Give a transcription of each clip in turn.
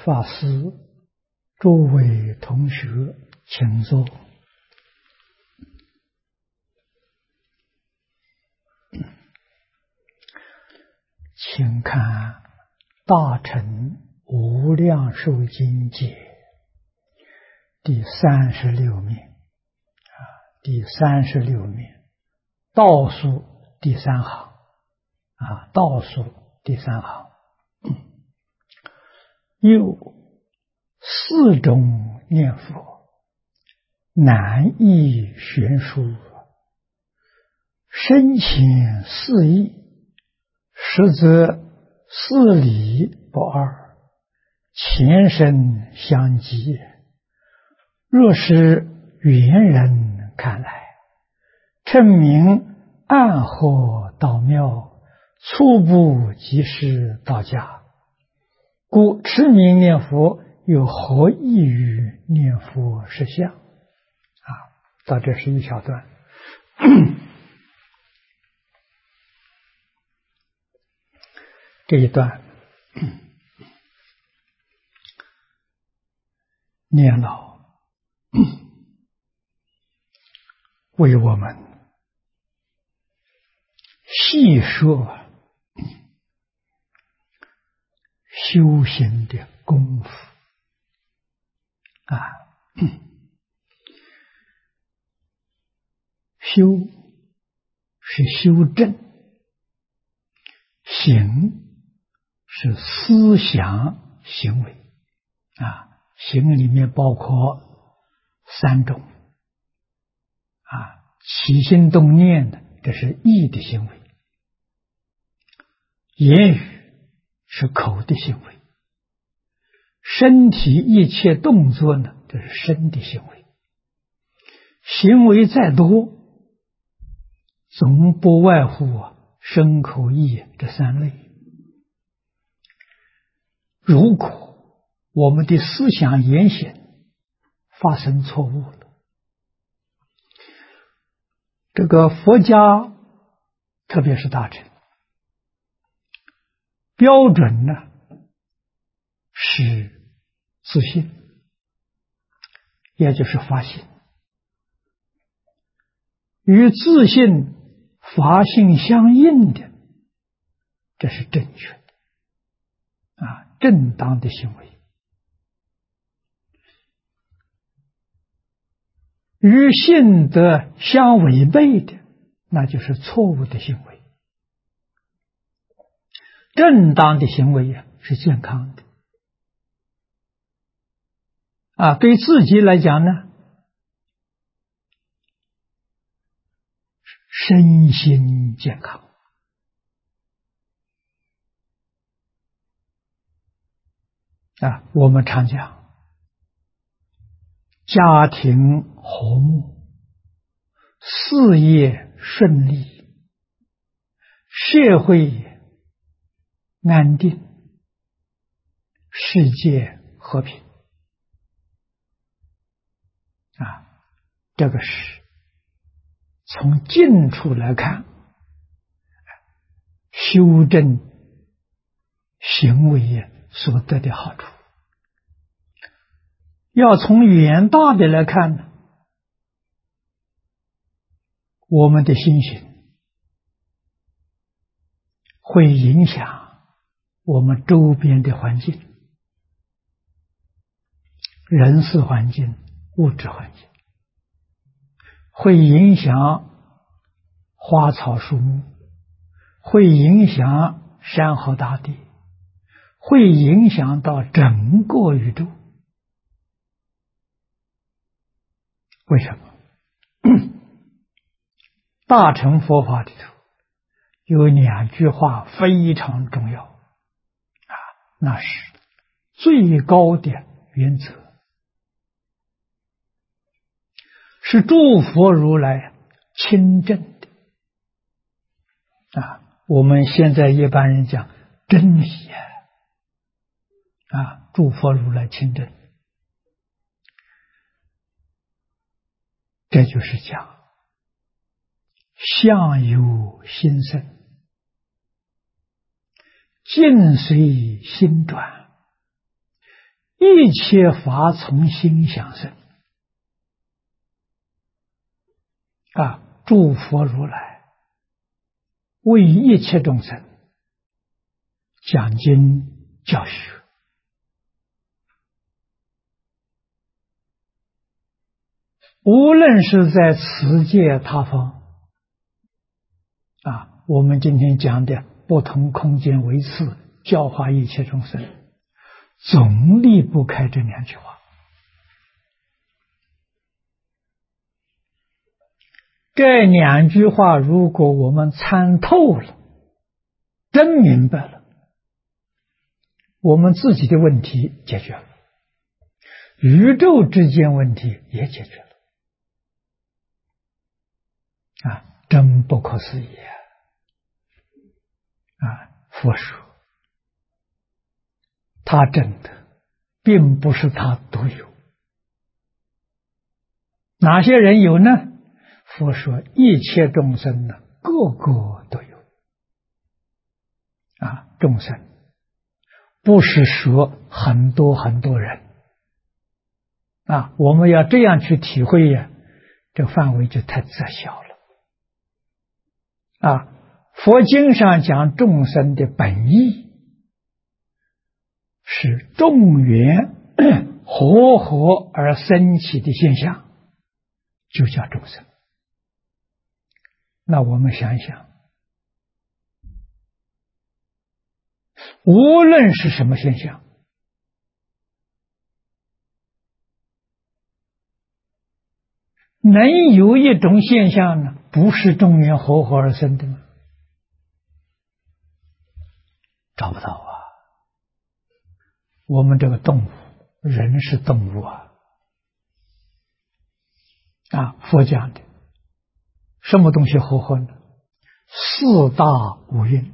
法师，诸位同学，请坐。请看《大乘无量寿经解》第36面，第36面倒数第3行，倒数第3行，又四种念佛，难易悬殊，深浅四义，实则四理不二，前生相继。若是缘人看来，称名暗合道妙，初步即是道家。故持名念佛有何异于念佛实相？到这是一小段。这一段念老为我们细说修行的功夫修是修正，行是思想行为行里面包括3种起心动念的，这是意的行为；言语是口的行为；身体一切动作呢，这是身的行为。行为再多，总不外乎身口意这3类。如果我们的思想言行发生错误了，这个佛家特别是大乘标准呢是自信，也就是法性。与自信法性相应的，这是正确的正当的行为。与性德相违背的，那就是错误的行为。正当的行为是健康的对自己来讲呢，身心健康我们常讲家庭和睦，事业顺利，社会安定，世界和平这个是从近处来看修正行为所得的好处。要从远大的来看呢，我们的心行会影响我们周边的环境，人事环境、物质环境，会影响花草树木，会影响山河大地，会影响到整个宇宙。为什么？大乘佛法里头有2句话非常重要那是最高的原则，是诸佛如来亲证的我们现在一般人讲真理诸佛如来亲证，这就是讲相由心生，境随心转， 一切法从心想生。诸佛如来为一切众生讲经教学，无论是在此界他方我们今天讲的不同空间为次教化一切众生，总离不开这两句话。这两句话如果我们参透了，真明白了，我们自己的问题解决了，宇宙之间问题也解决了。真不可思议佛说他真的并不是他独有，哪些人有呢？佛说一切众生呢，个个都有众生不是说很多很多人我们要这样去体会这范围就太窄小了佛经上讲众生的本意是众缘和合而生起的现象，就叫众生。那我们想一想，无论是什么现象，能有一种现象呢，不是众缘和合而生的吗？找不到我们这个动物，人是动物佛讲的什么东西和合呢？四大五蕴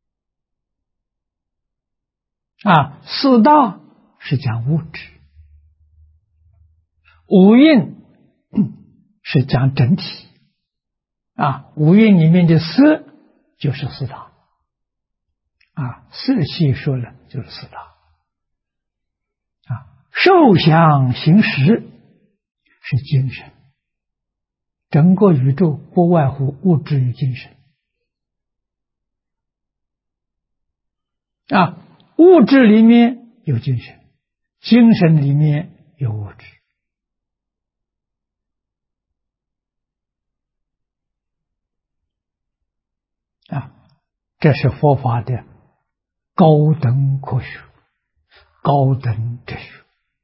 四大是讲物质，五蕴是讲整体五蕴里面的色就是四大色系说了就是四大受想行识是精神，整个宇宙不外乎物质与精神物质里面有精神，精神里面有物质这是佛法的高等科学，高等哲学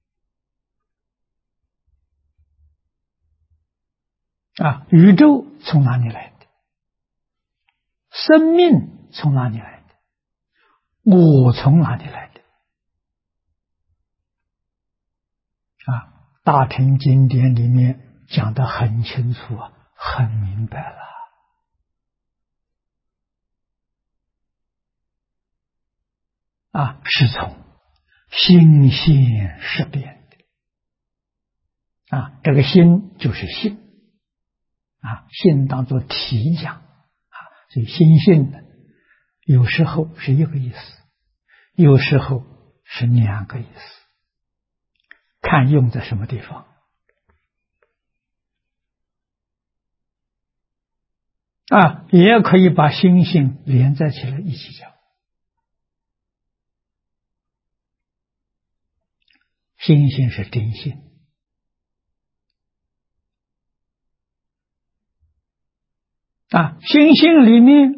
宇宙从哪里来的？生命从哪里来的？我从哪里来的？大乘经典里面讲得很清楚很明白了是从心现识变的这个心就是性性当作体讲所以心性呢，有时候是一个意思，有时候是两个意思，看用在什么地方也可以把心性连在起来一起讲。心性是真性心性里面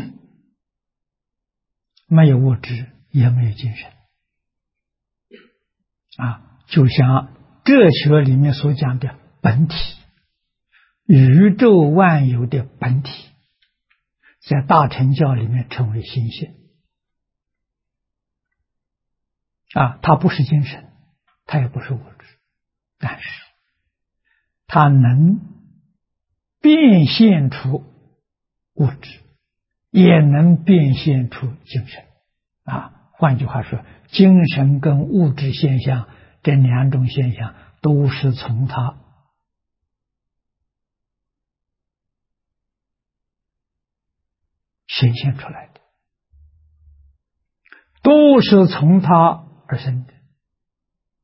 没有物质，也没有精神就像哲学里面所讲的本体，宇宙万有的本体，在大乘教里面称为心性它不是精神，它也不是物质，但是它能变现出物质，也能变现出精神换句话说，精神跟物质现象这两种现象都是从它显现出来的，都是从它而生的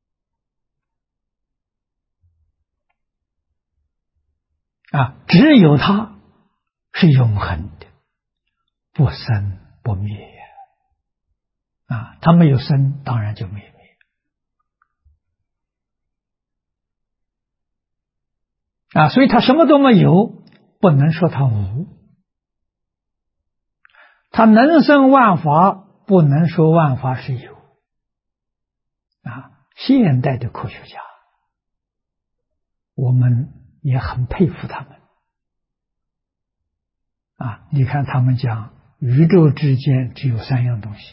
只有它是永恒的，不生不灭它没有生，当然就没有灭所以它什么都没有，不能说它无。它能生万法，不能说万法是有现代的科学家，我们也很佩服他们你看他们讲宇宙之间只有三样东西，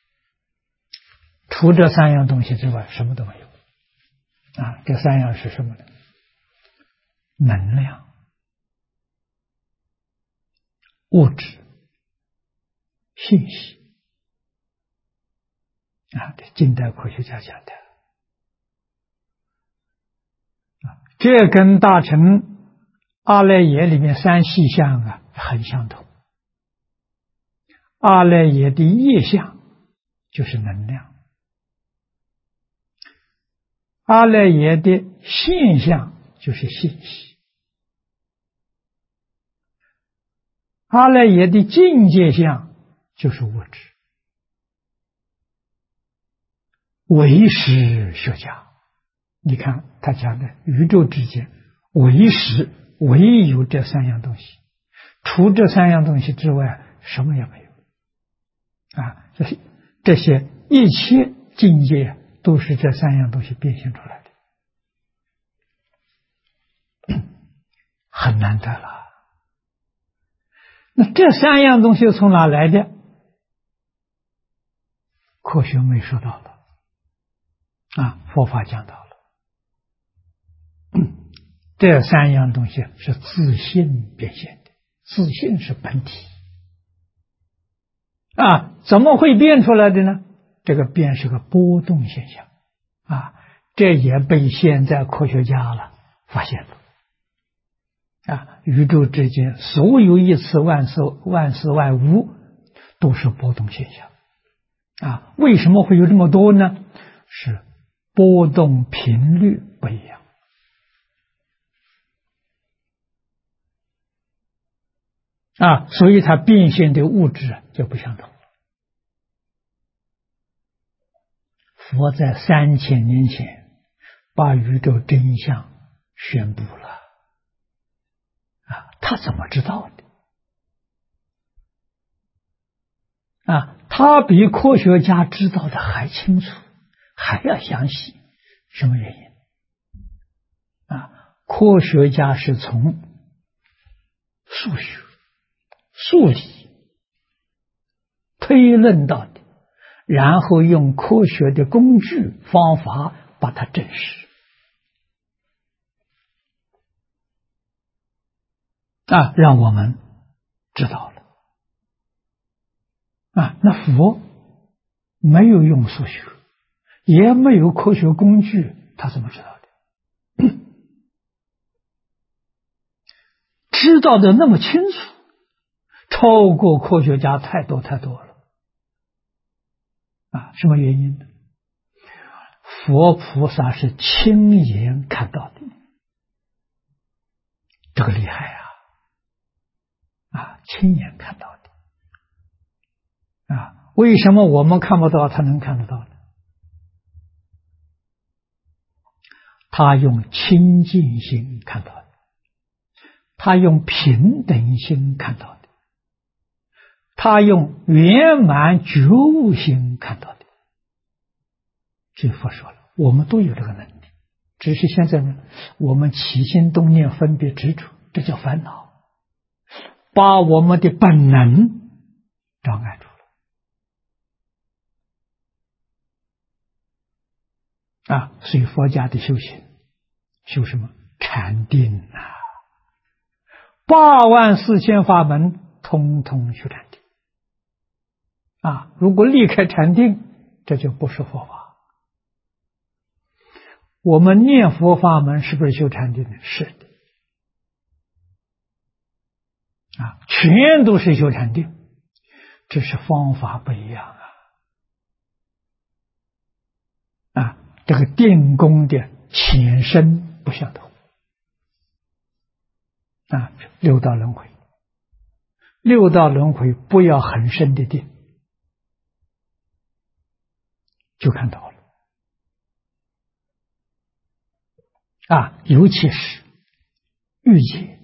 除这三样东西之外什么都没有这三样是什么呢？能量、物质、信息这近代科学家讲的这跟大乘阿赖耶里面三细相很相同。阿赖耶的业相就是能量，阿赖耶的现象就是信息，阿赖耶的境界相就是物质。唯识学家，你看他讲的宇宙之间唯识唯有这三样东西，除这三样东西之外什么也没有这些一切境界都是这三样东西变现出来的，很难得了。那这三样东西从哪来的？科学没说到了佛法讲到了这三样东西是自性变现的，自性是本体怎么会变出来的呢？这个变是个波动现象这也被现在科学家发现了宇宙之间所有一次万事万物都是波动现象为什么会有这么多呢？是波动频率不一样所以它变现的物质就不相同。佛在3000年前把宇宙真相宣布了他怎么知道的他比科学家知道的还清楚，还要详细。什么原因科学家是从数学、数理推论到的，然后用科学的工具方法把它证实让我们知道了那佛没有用数学，也没有科学工具，他怎么知道的？知道的那么清楚，超过科学家太多太多了什么原因呢？佛菩萨是亲眼看到的，这个厉害亲眼看到的为什么我们看不到他能看得到呢？他用清净心看到的，他用平等心看到的，他用圆满觉悟心看到的。所以佛说了，我们都有这个能力，只是现在呢，我们起心动念分别执着，这叫烦恼，把我们的本能障碍住了所以佛家的修行修什么？禅定84000法门通通修禅定如果离开禅定，这就不是佛法。我们念佛法门是不是修禅定的？是的全都是修禅定，只是方法不一样这个定功的浅深不相同啊，六道轮回，六道轮回不要很深的定，就看到了。啊，尤其是欲界，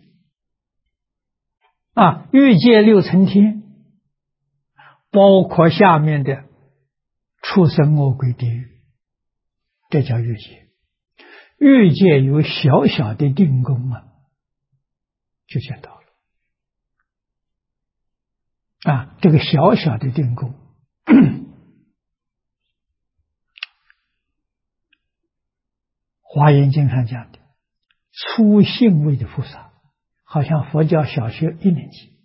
啊，欲界六层天，包括下面的畜生、恶鬼、地狱，这叫欲界。欲界有小小的定功啊，就见到了。啊，这个小小的定功，华严经上讲的初信位的菩萨，好像佛教小学1年级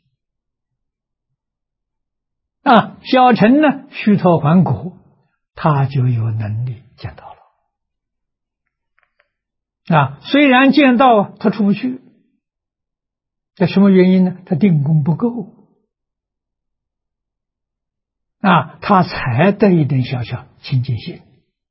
啊，小乘呢须陀洹果，他就有能力见到了啊。虽然见到他出不去，这什么原因呢？他定功不够啊，他才得一点小小清净心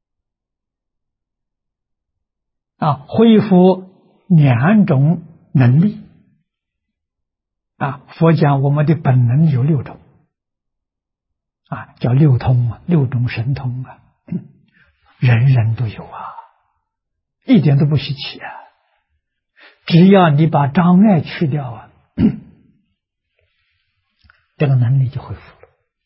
啊，恢复2种能力啊。佛讲我们的本能有6种啊，叫6通啊，6种神通啊，人人都有啊，一点都不稀奇啊。只要你把障碍去掉啊，这个能力就恢复了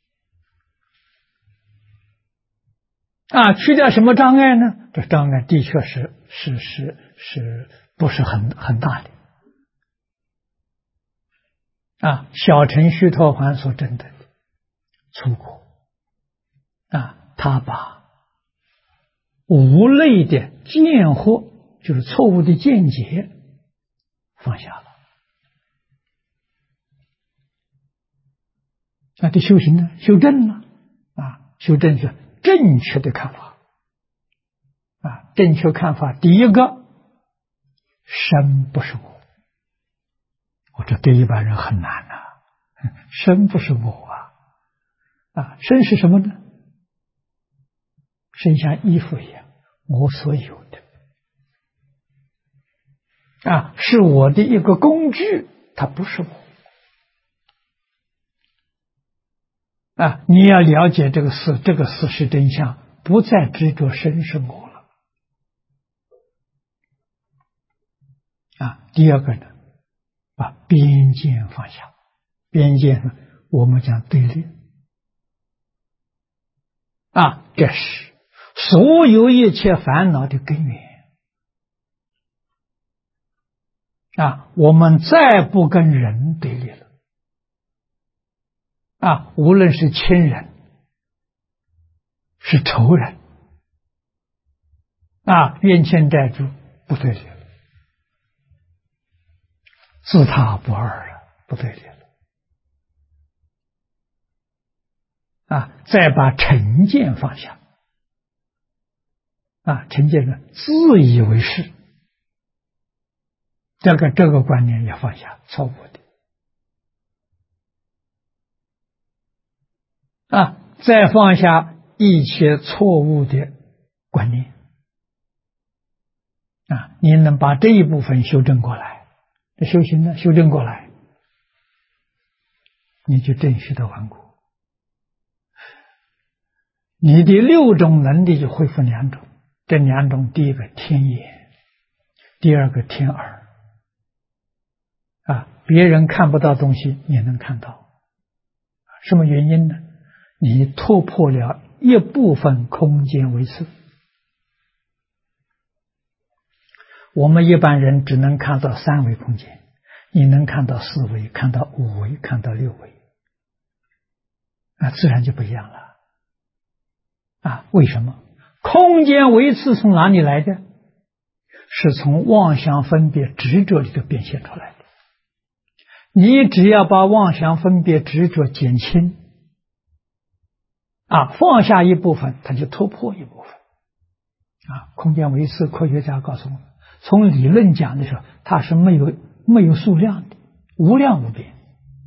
啊。去掉什么障碍呢？这障碍的确是不是很大的啊。小乘须陀洹所证的出果啊，他把无类的见惑，就是错误的见解放下了。那这修行呢？修正了啊，修正是正确的看法啊。正确看法，第一个，身不是我，这对一般人很难啊。身不是我啊，身是什么呢？身像衣服一样，我所有的啊，是我的一个工具，它不是我啊。你要了解这个事实真相，不再执着身是我了啊。第二个呢，把边界放下。边界呢，我们讲对立啊，这是所有一切烦恼的根源啊。我们再不跟人对立了啊，无论是亲人是仇人啊，冤亲债主不对立了，自他不二了，不对立了啊。再把成见放下啊，成见呢，自以为是，这个观念也放下，错误的啊。再放下一切错误的观念啊，你能把这一部分修正过来，这修行呢修正过来，你就正式的顽固，你的6种能力就恢复2种。这2种，第一个天眼，第二个天耳啊，别人看不到东西你能看到，什么原因呢？你突破了一部分空间维次。我们一般人只能看到3维空间，你能看到4维，看到5维，看到6维啊，自然就不一样了啊。为什么？空间维次从哪里来的？是从妄想分别执着里头变现出来的。你只要把妄想分别执着减轻啊，放下一部分，它就突破一部分啊。空间维次科学家告诉我们，从理论讲的时候，它是没有数量的，无量无边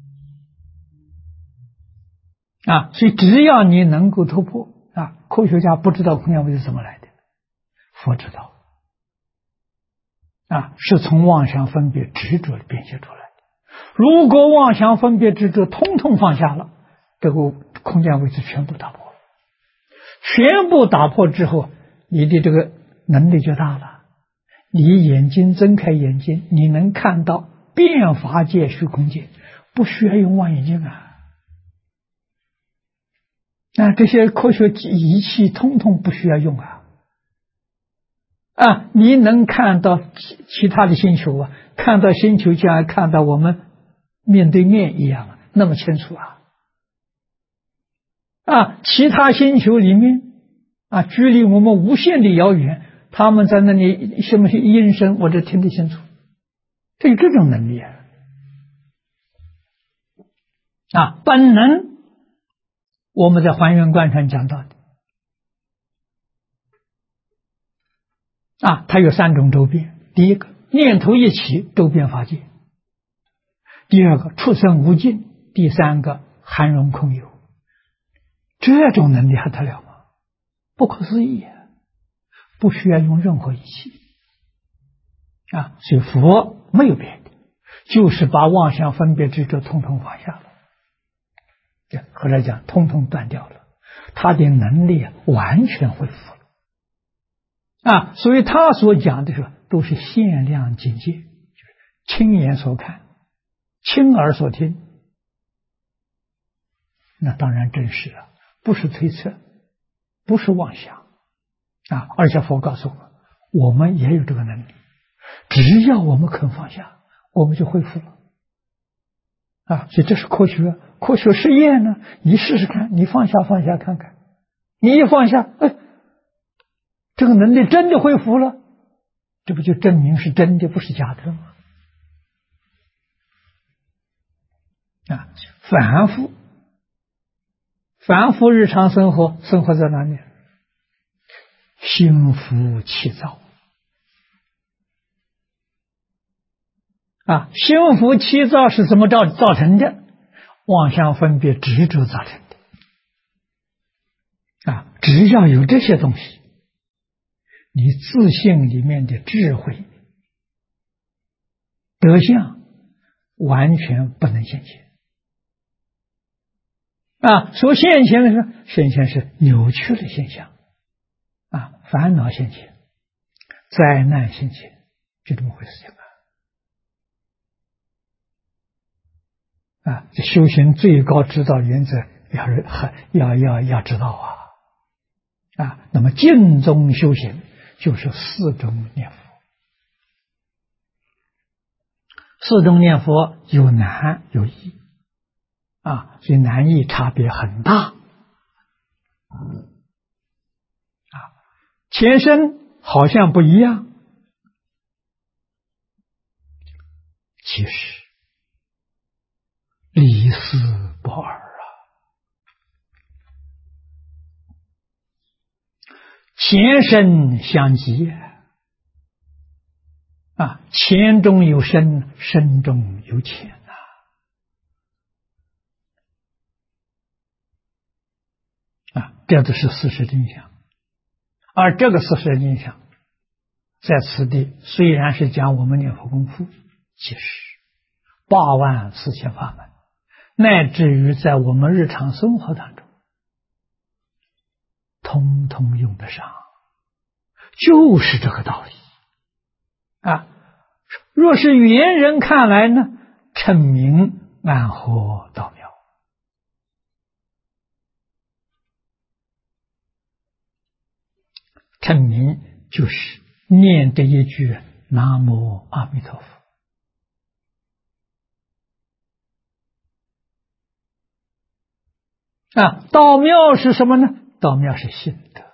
啊。所以只要你能够突破啊，科学家不知道空间维次怎么来的，佛知道是从妄想分别执着变现出来的。如果妄想分别执着通通放下了，这个空间位置全部打破了，全部打破之后，你的这个能力就大了。你眼睛睁开眼睛，你能看到变法界虚空界，不需要用望远镜这些科学仪器通通不需要用你能看到其他的星球看到星球就像看到我们面对面一样那么清楚其他星球里面距离我们无限的遥远，他们在那里什么音声我都听得清楚，这有这种能力本能我们在还原观上讲到的它有3种周边。第一个，念头一起周边法界；第二个，出生无尽；第三个，含容空有。这种能力还得了吗？不可思议不需要用任何仪器所以佛没有别的，就是把妄想分别执着统统放下了，后来讲统统断掉了，他的能力完全恢复了所以他所讲的都是限量境界，就是亲眼所看，亲耳所听，那当然真实了，不是推测，不是妄想而且佛告诉我们也有这个能力，只要我们肯放下，我们就恢复了所以这是科学实验呢。你试试看，你放下看看，你一放下这个能力真的恢复了，这不就证明是真的，不是假的吗？凡夫日常生活在哪里？心浮气躁心浮气躁是怎么造成的？妄想分别执着造成的只要有这些东西，你自信里面的智慧德相完全不能现前所现前的是扭曲的现象烦恼现前，灾难现前，就这么回事情这修行最高指导原则要知道那么净宗修行就是4种念佛。4种念佛有难有易所以难易差别很大前身好像不一样，其实离四不二前身相继前中有深，深中有浅这都是事实真相。而这个事实真相在此地虽然是讲我们念佛功夫，其实84000法门，乃至于在我们日常生活当中通通用得上，就是这个道理若是缘人看来呢，称名安和道妙。称名就是念这一句南无阿弥陀佛道妙是什么呢？道妙是信德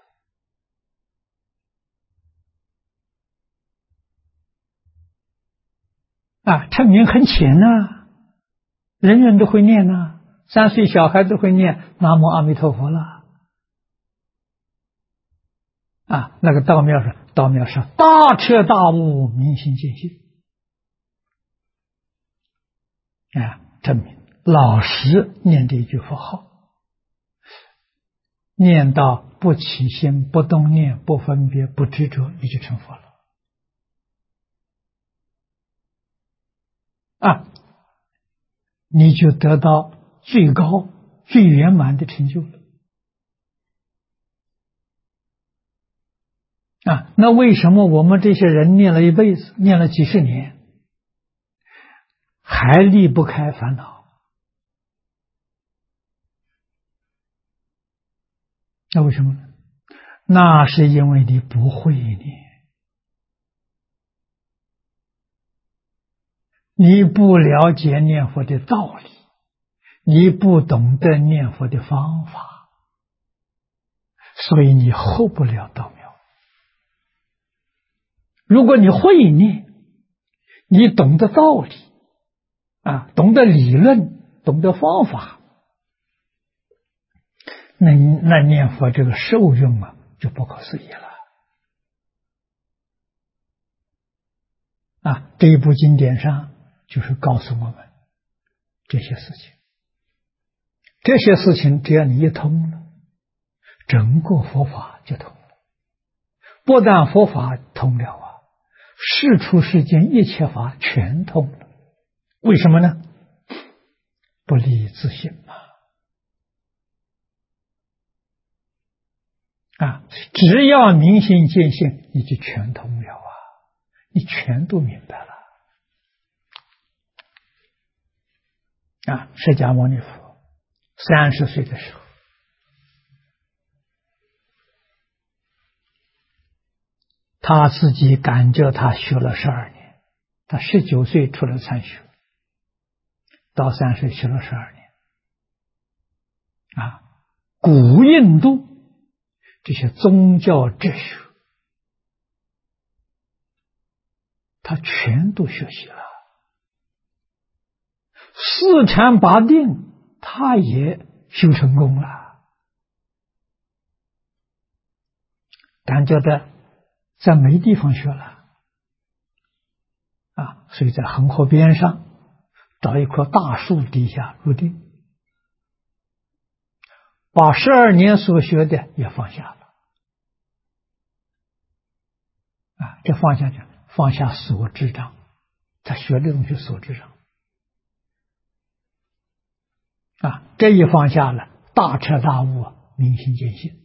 称名很浅人人都会念3岁小孩都会念南无阿弥陀佛了那个道妙是大彻大悟，明心见性证明老实念这一句佛号，念到不起心不动念不分别不执着，你就成佛了啊，你就得到最高、最圆满的成就了。啊，那为什么我们这些人念了一辈子，念了几十年，还离不开烦恼？那为什么呢？那是因为你不会念，你不了解念佛的道理，你不懂得念佛的方法，所以你获不了道妙。如果你会念，你懂得道理啊，懂得理论，懂得方法，那念佛这个受用啊，就不可思议了。啊，这一部经典上就是告诉我们这些事情。这些事情只要你一通了，整个佛法就通了。不但佛法通了啊，世出世间一切法全通了。为什么呢？不离自性嘛。啊，只要明心见性，你就全通了啊，你全都明白了。啊，释迦牟尼佛30岁的时候，他自己感觉他学了12年，他19岁出来参学，到30学了12年。啊，古印度这些宗教哲学，他全都学习了。四禅八定，他也修成功了。感觉到在没地方学了啊，所以在恒河边上找一棵大树底下入定，把12年所学的也放下了。啊，这放下去，放下所知障，他学的东西所知障。啊，这一放下了，大彻大悟，明心见性。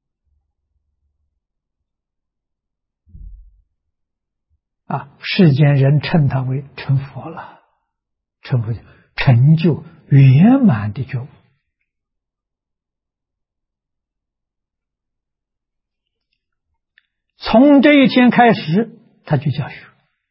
啊，世间人称他为成佛了，成佛成就圆满的觉悟。从这一天开始，他就教学。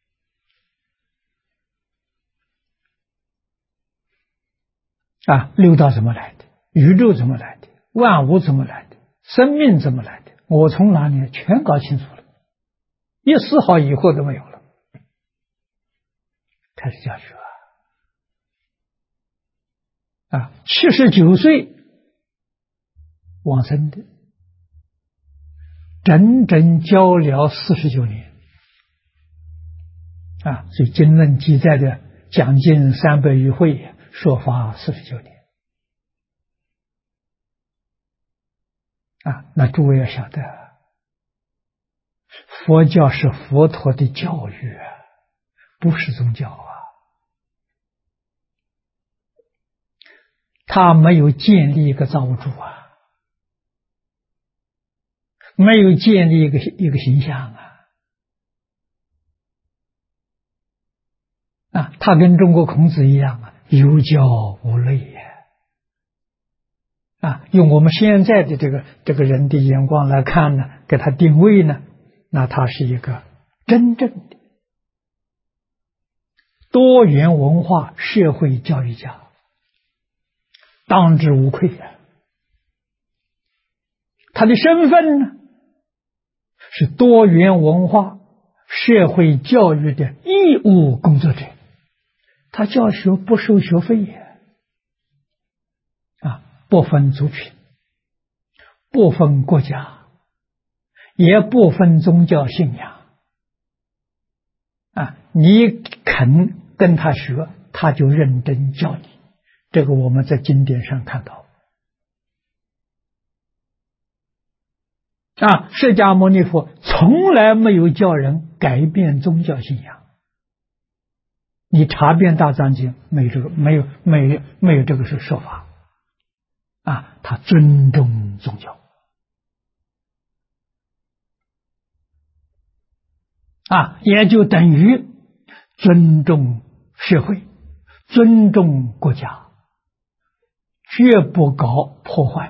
啊，六道怎么来的？宇宙怎么来的？万物怎么来的？生命怎么来的？我从哪里全搞清楚了，一丝毫疑惑都没有了。开始教学啊，79岁往生的，整整教了49年。啊，所以经论记载的讲经300余会，说法49年。啊，那诸位要晓得，佛教是佛陀的教育，不是宗教啊。他没有建立一个造物主啊，没有建立一个形象啊。啊，他跟中国孔子一样啊，有教无类呀。啊，用我们现在的这个人的眼光来看呢，给他定位呢，那他是一个真正的多元文化社会教育家，当之无愧啊。他的身份呢，是多元文化社会教育的义务工作者，他教学不收学费呀。啊，不分族群，不分国家，也不分宗教信仰。啊，你肯跟他学，他就认真教你。这个我们在经典上看到。啊，释迦牟尼佛从来没有叫人改变宗教信仰。 你查遍大藏经，没有这个，没有这个是说法啊。他尊重宗教啊，也就等于尊重社会，尊重国家，绝不搞破坏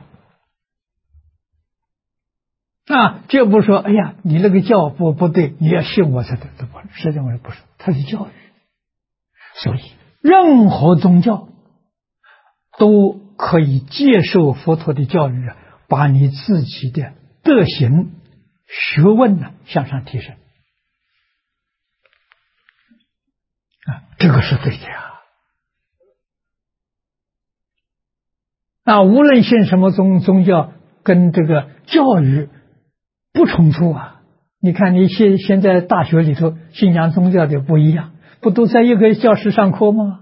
啊！绝不说，哎呀，你那个教不对，你要信我才对，不，实际上我说不是，它是教育。所以，任何宗教都可以接受佛陀的教育，把你自己的德行、学问呢向上提升啊，这个是对的呀。啊，无论信什么宗教，跟这个教育不冲突啊。你看，你现在大学里头信仰宗教的不一样，不都在一个教室上课吗？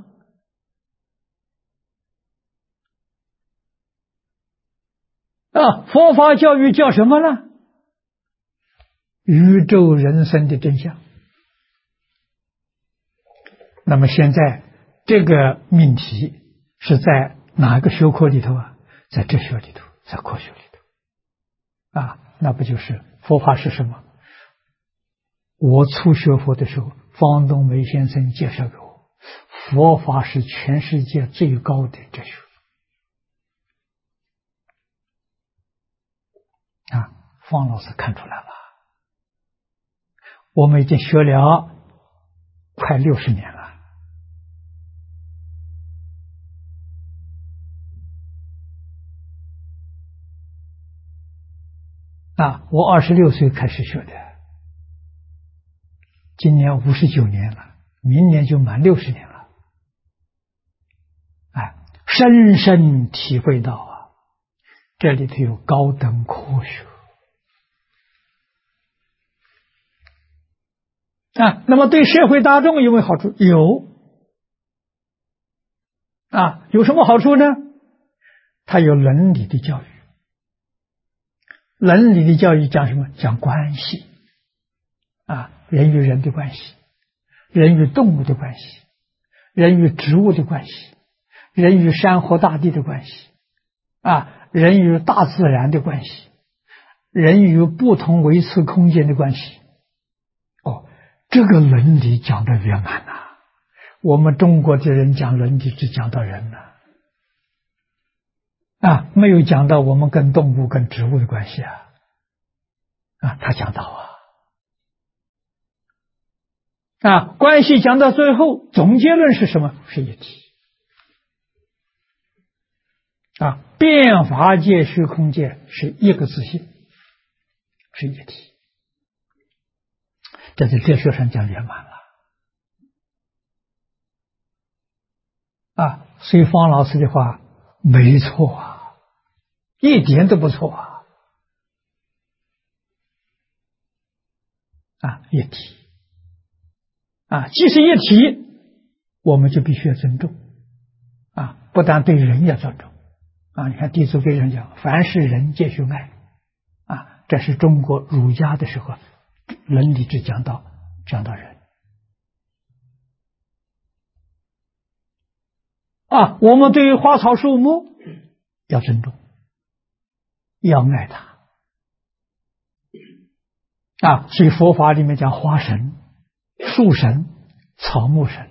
啊，佛法教育叫什么呢？宇宙人生的真相。那么现在这个命题是在哪个学科里头啊？在哲学里头，在科学里头啊，那不就是佛法是什么？我初学佛的时候，方东梅先生介绍给我，佛法是全世界最高的哲学啊。方老师看出来了，我们已经学了快60年了啊。我26岁开始学的，今年59年了，明年就满60年了。哎，深深体会到啊，这里头有高等科学啊。那么对社会大众有没有好处？有啊。有什么好处呢？它有伦理的教育。伦理的教育讲什么？讲关系啊，人与人的关系，人与动物的关系，人与植物的关系，人与山河大地的关系啊，人与大自然的关系，人与不同维次空间的关系。哦，这个伦理讲得圆满呐。我们中国的人讲伦理只讲到人呐，啊，没有讲到我们跟动物、跟植物的关系啊，啊，他讲到啊，关系讲到最后，总结论是什么？是一体啊，变法界、虚空界是一个自性，是一体。这在哲学上讲圆满了啊。所以方老师的话没错啊，一点都不错啊。啊，一体啊，既是一体，我们就必须要尊重啊，不但对人要尊重啊。你看《弟子规》上讲，凡是人皆须爱啊，这是中国儒家的时候伦理之讲到人啊。我们对于花草树木要尊重，要爱它啊。所以佛法里面讲花神、树神、草木神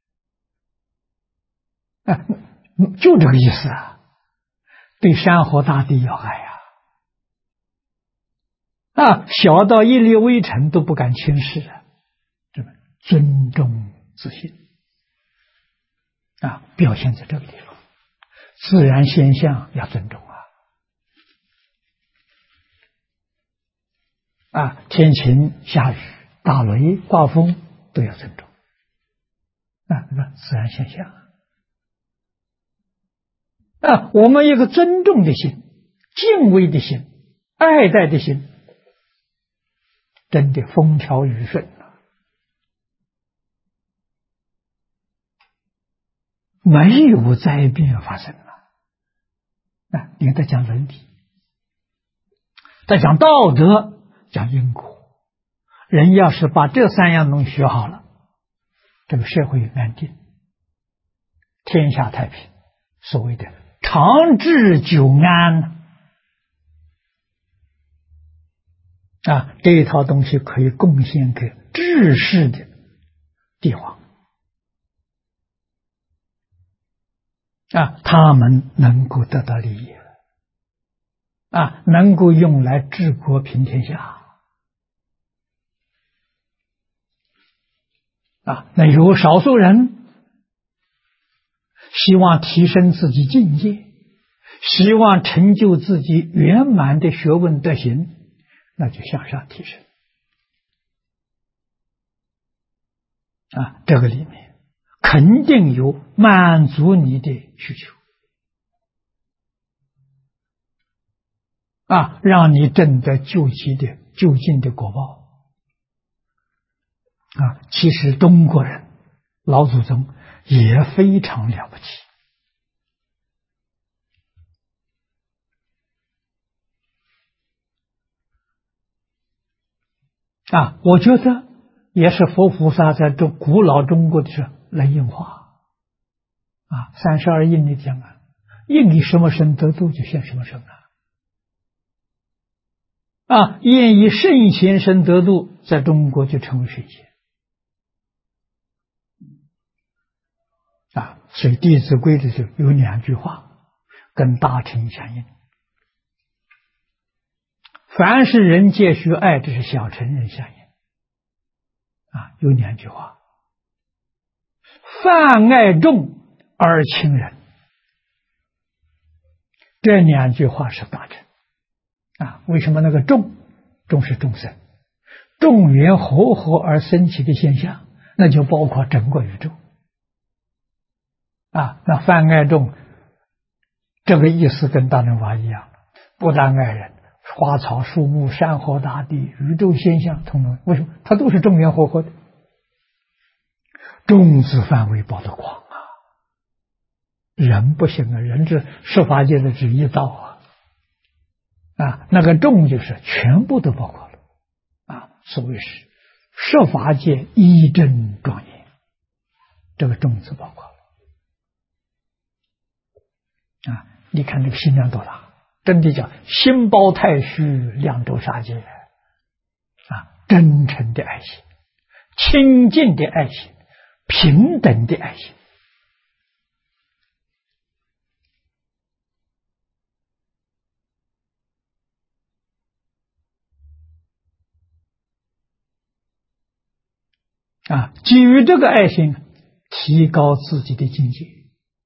啊，就这个意思啊。对山河大地要爱啊，小到一粒微尘都不敢轻视啊，这个尊重自信啊，表现在这个地方。自然现象要尊重啊，天晴下雨、打雷、刮风都要尊重啊，那自然现象啊，我们一个尊重的心、敬畏的心、爱戴的心，真的风调雨顺没有灾变发生了啊。你看他讲伦理，他讲道德，讲因果。人要是把这3样东西学好了这个社会安定，天下太平，所谓的长治久安这一套东西可以贡献给治世的帝王他们能够得到利益能够用来治国平天下那有少数人希望提升自己境界，希望成就自己圆满的学问德行，那就向上提升这个里面肯定有满足你的需求让你挣得究竟的果报其实中国人老祖宗也非常了不起我觉得也是佛菩萨在古老中国的时候来应化32应里讲应以什么身得度就现什么身应以圣贤身得度，在中国就成为圣贤所以《弟子规》的时候有2句话跟大乘相应：凡是人皆须爱，这是小乘人相应有2句话：泛爱众而亲仁。这2句话是大乘为什么那个众是众生，众缘和合而生起的现象，那就包括整个宇宙那泛爱众这个意思跟大乘法一样，不但爱人，花草树木山河大地宇宙现象通通，为什么它都是众缘和合的？众字范围包得广人不行人是十法界的只一道那个众就是全部都包括了所谓是十法界一真庄严，这个众字包括了你看这个心量多大，真的叫心包太虚，量周沙界真诚的爱心，清净的爱心，平等的爱心基于这个爱心提高自己的境界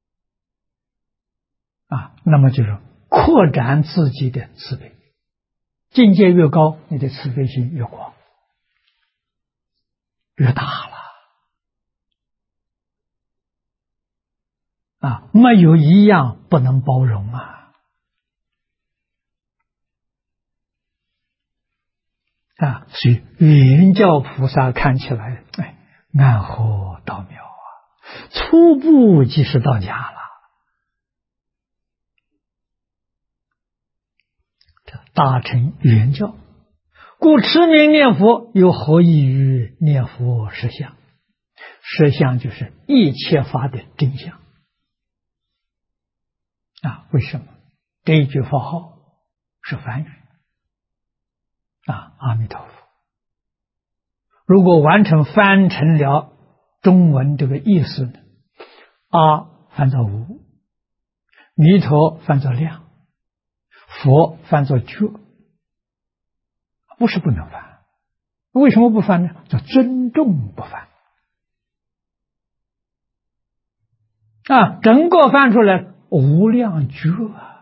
那么就是扩展自己的慈悲，境界越高，你的慈悲心越广越大了没有一样不能包容所以圆教菩萨看起来暗合道妙初步即是到家了。大乘圆教，故持名念佛有何异于念佛实相？实相就是一切法的真相为什么？这一句佛号是梵语阿弥陀佛。如果完成翻成了中文这个意思呢，阿翻作无，弥陀翻作量，佛翻作觉，不是不能翻。为什么不翻呢？叫尊重不翻整个翻出来无量觉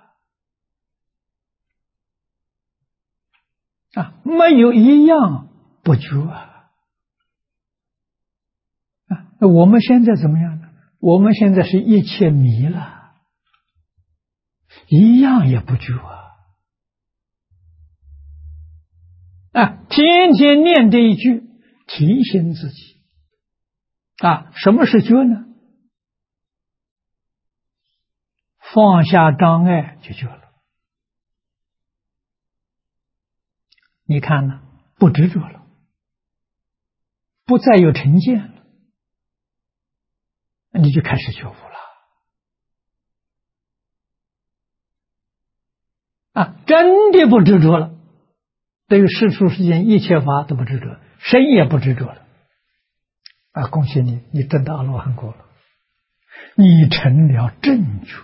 没有一样不觉那我们现在怎么样呢？我们现在是一切迷了，一样也不觉天天念这一句，提醒自己什么是觉呢？放下障碍就觉了。你看呢？不执着了，不再有成见了你就开始觉悟了真的不执着了，对于世俗世间一切法都不执着，身也不执着了恭喜你，你证到阿罗汉果了，你成了正觉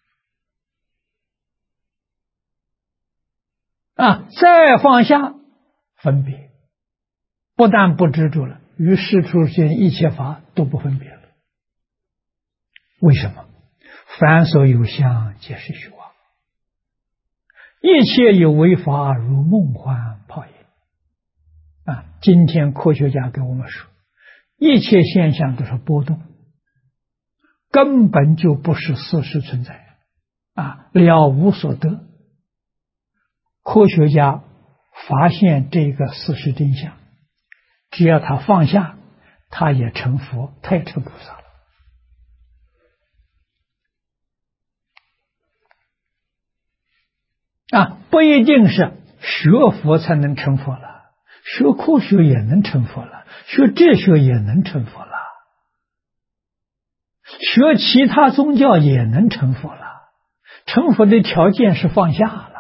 再放下分别，不但不执着了，与世俗世间一切法都不分别了。为什么？凡所有相，皆是虚妄，一切有为法，如梦幻泡影今天科学家跟我们说，一切现象都是波动，根本就不是事实存在了无所得。科学家发现这个事实真相，只要他放下，他也成佛，他也成菩萨了不一定是学佛才能成佛了，学科学也能成佛了，学哲学也能成佛了，学其他宗教也能成佛了。成佛的条件是放下了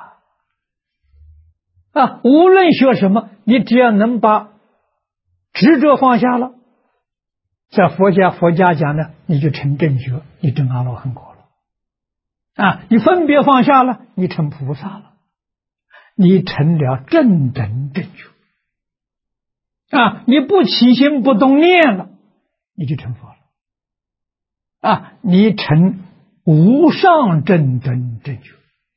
无论学什么，你只要能把执着放下了，在佛家讲呢，你就成正觉，你证阿罗汉果了你分别放下了，你成菩萨了，你成了正等正觉你不起心不动念了，你就成佛了你成无上正等正觉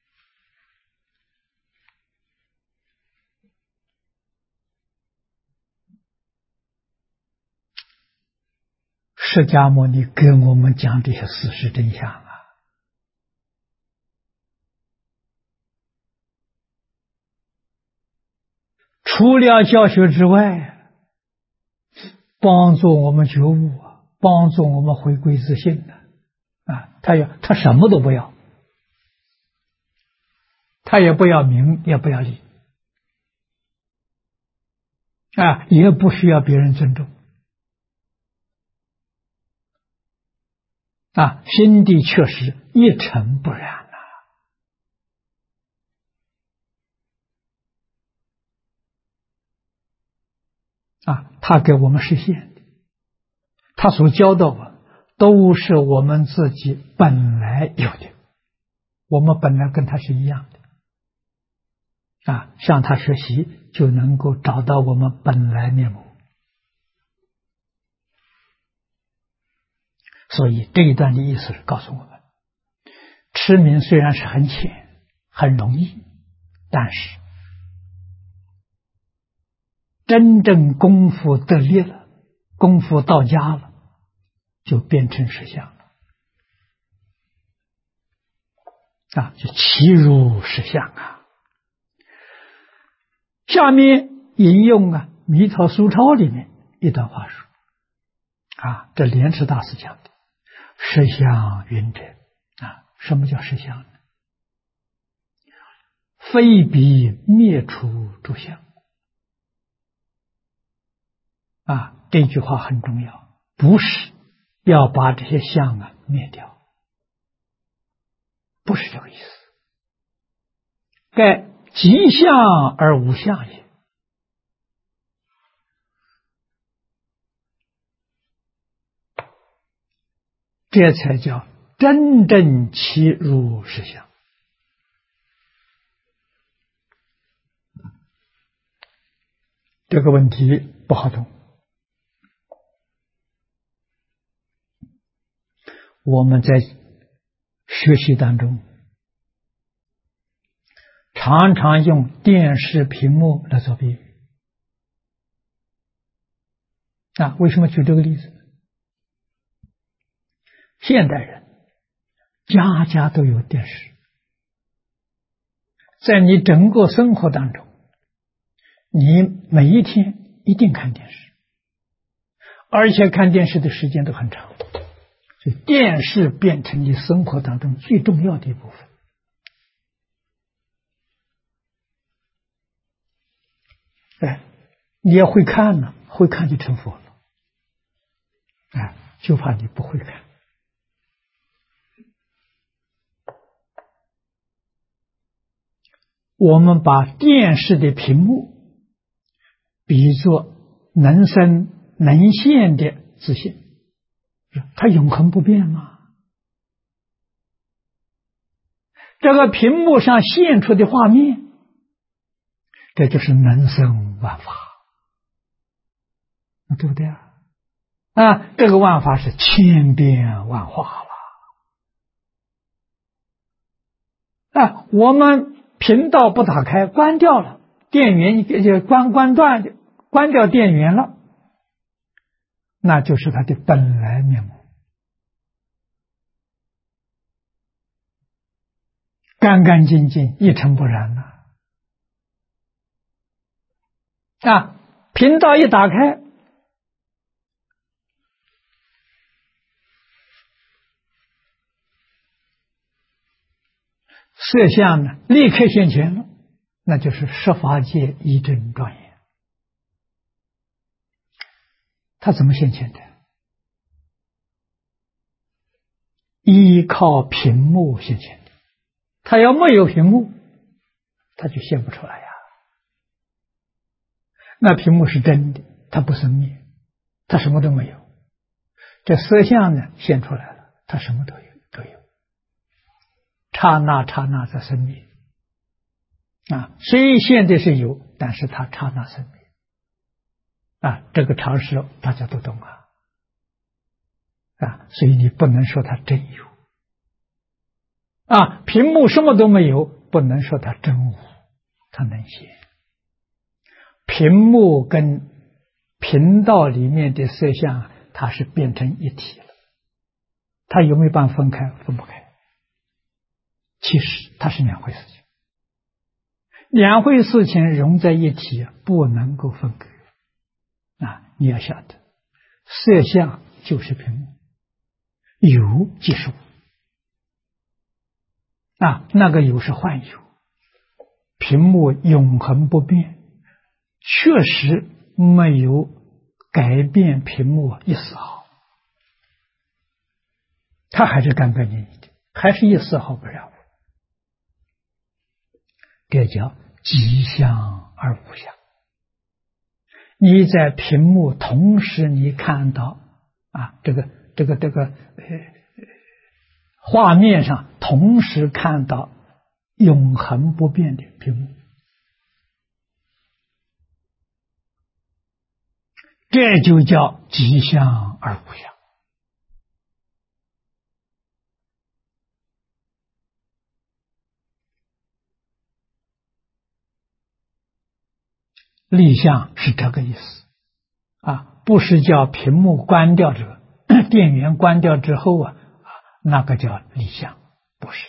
释迦牟尼跟我们讲这些事实真相除了教学之外，帮助我们觉悟帮助我们回归自信他什么都不要，他也不要名，也不要利也不需要别人尊重心地确实一尘不染他给我们实现的，他所教导的都是我们自己本来有的，我们本来跟他是一样的向他学习，就能够找到我们本来面目。所以这一段的意思是告诉我们，持名虽然是很浅很容易，但是真正功夫得力了，功夫到家了，就变成实相了就其如实相下面引用弥陀疏钞里面一段话说这莲池大师讲的实相云者什么叫实相呢？非彼灭除诸相这句话很重要，不是要把这些相灭掉，不是这个意思。盖即相而无相也，这才叫真正其入实相。这个问题不好懂，我们在学习当中常常用电视屏幕来做比喻为什么举这个例子？现代人家家都有电视，在你整个生活当中，你每一天一定看电视，而且看电视的时间都很长，所以电视变成你生活当中最重要的一部分。你也会看呢，会看就成佛了。就怕你不会看我们把电视的屏幕比作能生能现的自性，它永恒不变吗？这个屏幕上现出的画面，这就是能生万法，对不对啊？这个万法是千变万化了。我们频道不打开，关掉了，电源就关掉电源了，那就是它的本来面目，干干净净，一尘不染频道一打开，色相呢立刻现前了，那就是十法界一真庄严。它怎么现前的？依靠屏幕现前的。它要没有屏幕，它就现不出来呀。那屏幕是真的，它不生灭，它什么都没有。这色相呢现出来了，它什么都有，刹那刹那在生灭虽现的是有，但是它刹那生灭这个常识大家都懂所以你不能说它真有屏幕什么都没有，不能说它真无，它能现。屏幕跟频道里面的色相，它是变成一体了，它有没有办法分开？分不开。其实它是两回事情，两回事情融在一起，不能够分割你要晓得，色相就是屏幕，有即是无那个有是幻有，屏幕永恒不变，确实没有改变屏幕一丝毫，它还是干干净净的，还是一丝毫不染污。这叫即相而无相。你在屏幕同时你看到这个画面上同时看到永恒不变的屏幕，这就叫即相而无相。立相是这个意思不是叫屏幕关掉这个电源关掉之后那个叫立相，不是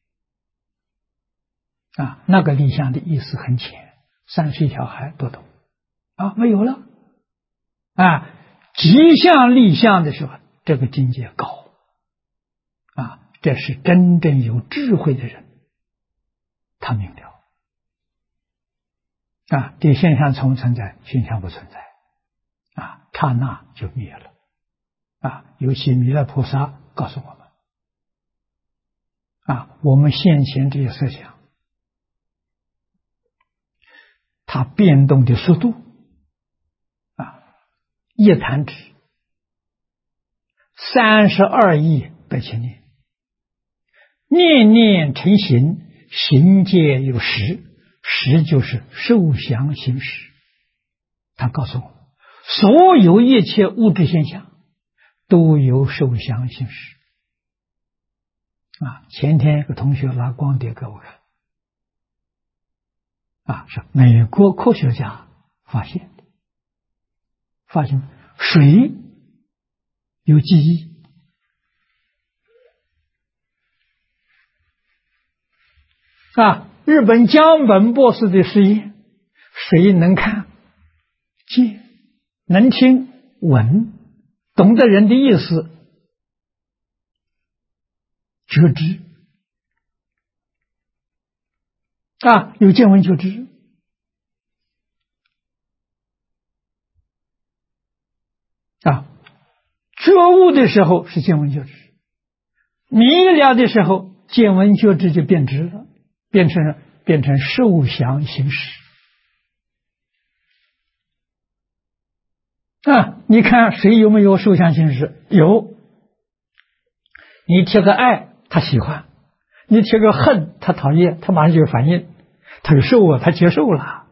的那个立相的意思很浅，3岁小孩都懂没有了即相立相的时候，这个境界高这是真正有智慧的人，他明了这现象存在，现象不存在刹那就灭了尤其弥勒菩萨告诉我们我们现前这些色相，它变动的速度一弹指32亿百千年，念念成形，形界有识，识就是受想行识。他告诉我们，所有一切物质现象都有受想行识前天有个同学拿光碟给我看是美国科学家发现水有记忆日本江本博士的实验，水能看见，能听闻，懂得人的意思，觉知有见闻觉知觉悟的时候是见闻觉知，迷了的时候见闻觉知就变质了，变成变成受想行识。你看谁有没有受想行识？有。你贴个爱，他喜欢；你贴个恨，他讨厌，他马上就有反应，他就受他接受了。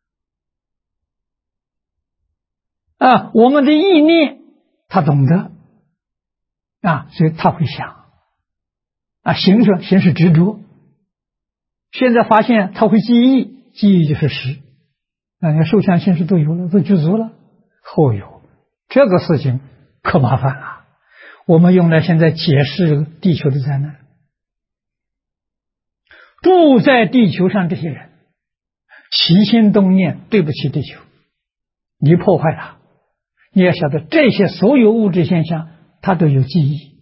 我们的意念，他懂得所以他会想行是执着。现在发现他会记忆，记忆就是识。你看受想行识都有了，都具足了。这个事情可麻烦了。我们用来现在解释地球的灾难。住在地球上这些人起心动念对不起地球，你破坏它，你要晓得这些所有物质现象它都有记忆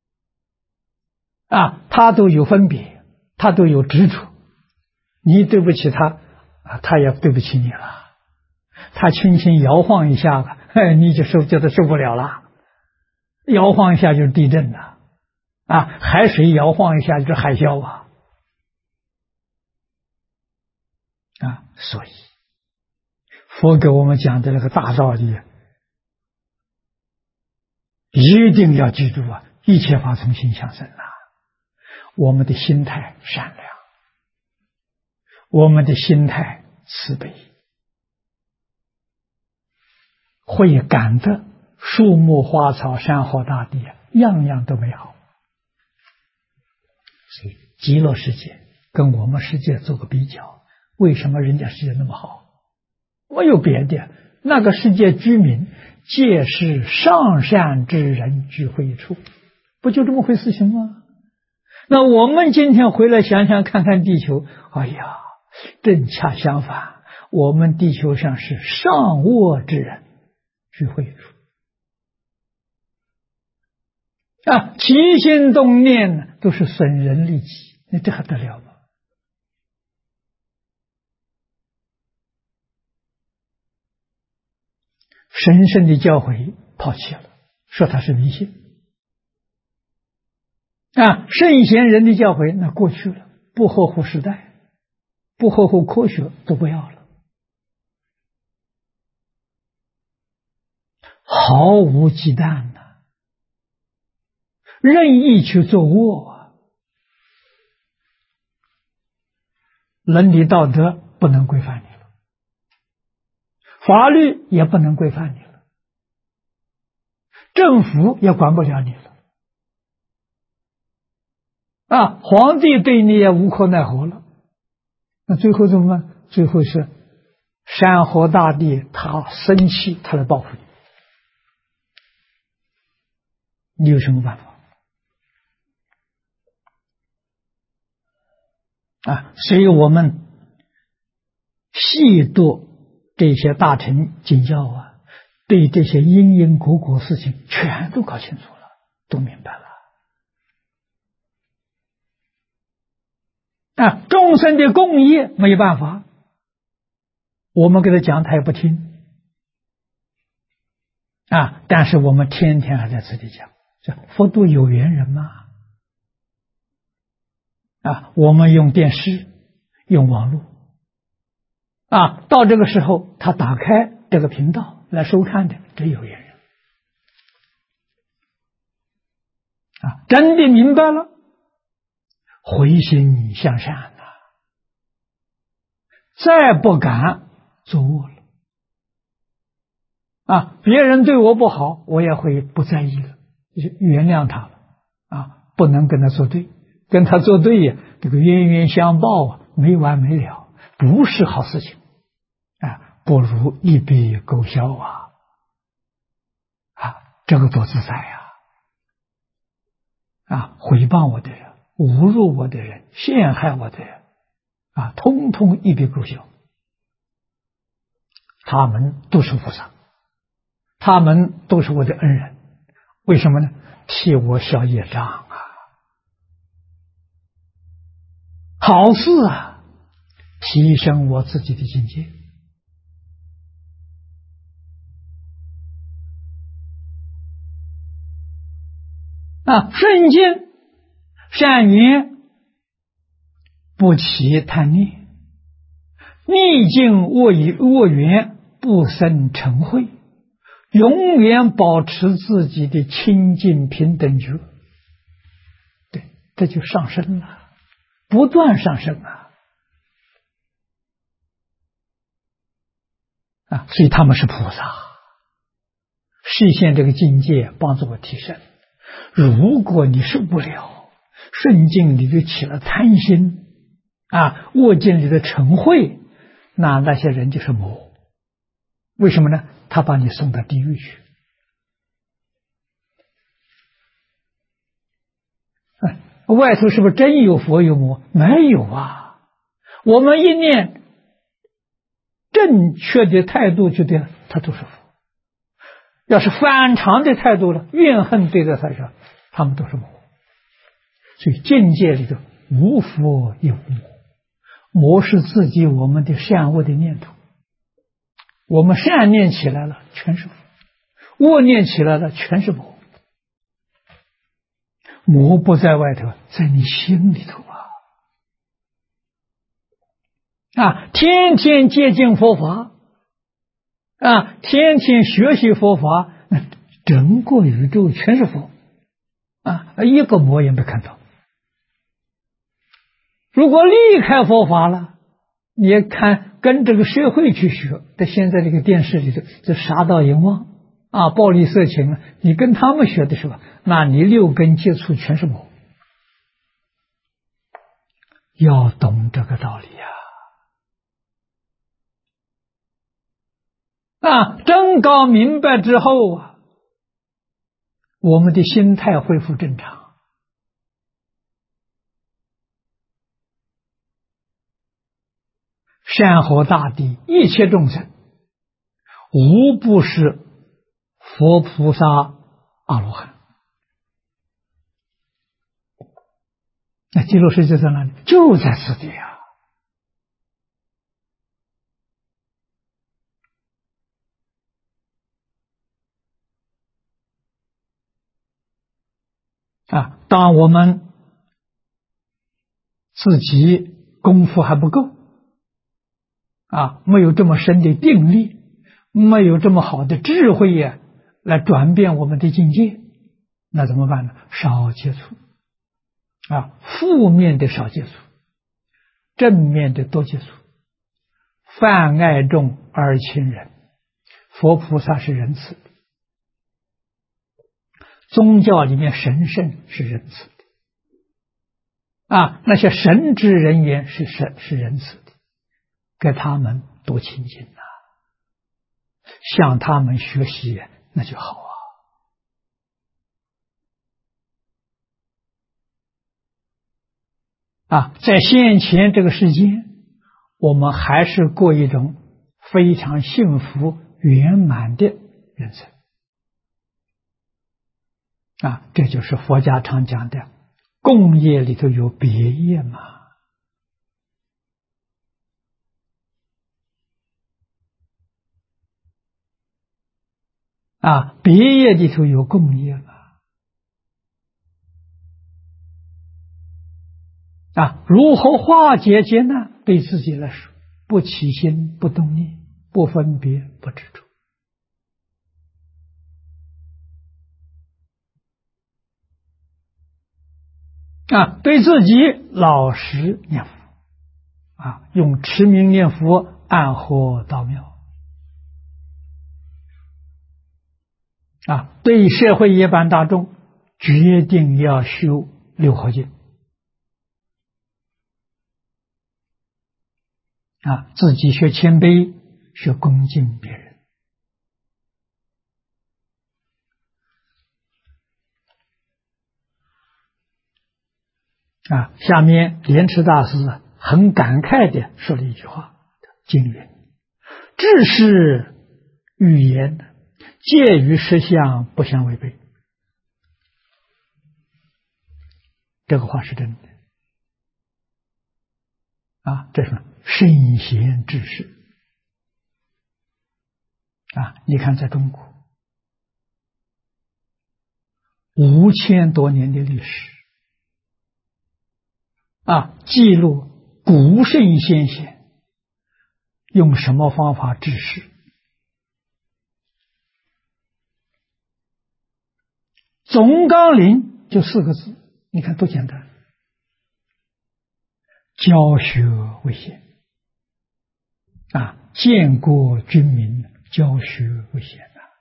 它都有分别，它都有执着。你对不起它它也对不起你了。它轻轻摇晃一下你就觉得受不了了。摇晃一下就是地震了海水摇晃一下就是海啸所以佛给我们讲的那个大道理一定要记住一切法从心想生我们的心态善良，我们的心态慈悲，会感得树木花草山河大地样样都美好。所以极乐世界跟我们世界做个比较，为什么人家世界那么好？没有别的，那个世界居民皆是上善之人聚会处，不就这么回事情吗？那我们今天回来想想看看地球，正恰相反，我们地球上是上恶之人聚会处起心动念都是损人利己，那这还得了吗？神圣的教诲抛弃了，说它是迷信圣贤人的教诲那过去了，不合乎时代，不合乎科学，都不要了，毫无忌惮任意去做恶伦理道德不能规范你了，法律也不能规范你了，政府也管不了你了皇帝对你也无可奈何了。那最后怎么办？最后是山河大地他生气，他来报复你，你有什么办法所以我们细读这些大乘经教对这些因因果果事情全都搞清楚了，都明白了众生的共业没办法，我们给他讲他也不听但是我们天天还在这里讲，佛度有缘人嘛我们用电视用网络到这个时候他打开这个频道来收看的，这有缘人真的明白了，回心向善再不敢作恶了别人对我不好我也会不在意了，原谅他了不能跟他作对，跟他作对这个冤冤相报没完没了，不是好事情不如一笔勾销这个多自在诽谤我的人，侮辱我的人，陷害我的人通通一笔勾销，他们都是菩萨，他们都是我的恩人，为什么呢？替我消业障好事提升我自己的境界顺境善缘不起贪念，逆境恶缘不生嗔恚，永远保持自己的清净平等觉。对，这就上升了，不断上升所以他们是菩萨，实现这个境界，帮助我提升。如果你受不了，顺境里就起了贪心恶境里的嗔恚，那些人就是魔。为什么呢？他把你送到地狱去。外头是不是真有佛有魔？没有啊！我们一念正确的态度去对了，他都是佛；要是反常的态度了，怨恨对待他说，他们都是魔。所以境界里头无佛有魔，魔是自己我们的善恶的念头。我们善念起来了，全是佛；恶念起来了，全是魔。魔不在外头，在你心里头天天接近佛法天天学习佛法，整个宇宙全是佛一个魔也没看到。如果离开佛法了，你也看跟这个社会去学，在现在这个电视里头，这杀盗淫妄暴力色情你跟他们学的时候，那你六根接触全是魔。要懂这个道理真搞明白之后我们的心态恢复正常。山河大地一切众生无不是佛菩萨阿罗汉。那极乐世界在哪里？就在此地当我们自己功夫还不够没有这么深的定力，没有这么好的智慧来转变我们的境界，那怎么办呢？少接触负面的少接触，正面的多接触。泛爱众而亲仁，佛菩萨是仁慈的，宗教里面神圣是仁慈的那些神职人员是仁慈的，给他们多亲近向他们学习那就好在现前这个世间，我们还是过一种非常幸福圆满的人生这就是佛家常讲的共业里头有别业嘛别业里头有共业嘛如何化解劫难？对自己来说，不起心，不动念，不分别，不执着对自己老实念佛用持名念佛暗合道妙对社会一般大众决定要修六合敬自己学谦卑，学恭敬别人下面莲池大师很感慨地说了一句话，经云：知识语言介于实相，不相违背。这个话是真的这是什么？圣贤知识你看在中国5000多年的历史记录古圣先贤用什么方法治世？总纲领就4个字，你看多简单，教学为先建国军民，教学为先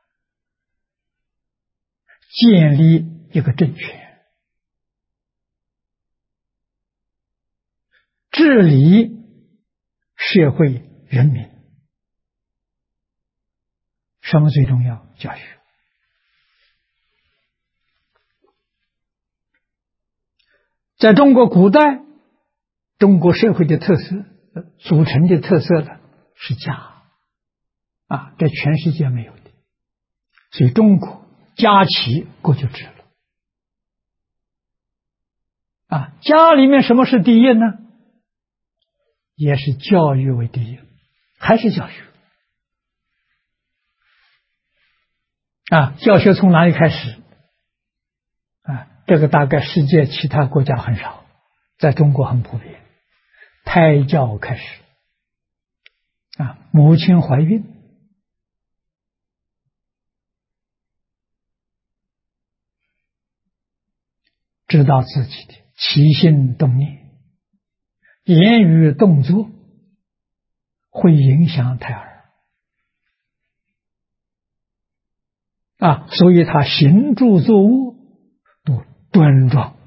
建立一个政权，治理社会人民，什么最重要？教学。在中国古代，中国社会的特色组成的特色呢是家这全世界没有的，所以中国家齐国就治了家里面什么是第一呢？也是教育为第一，还是教学教学从哪里开始这个大概世界其他国家很少，在中国很普遍，胎教开始母亲怀孕知道自己的起心动念、言语动作会影响胎儿所以他行住坐卧都端庄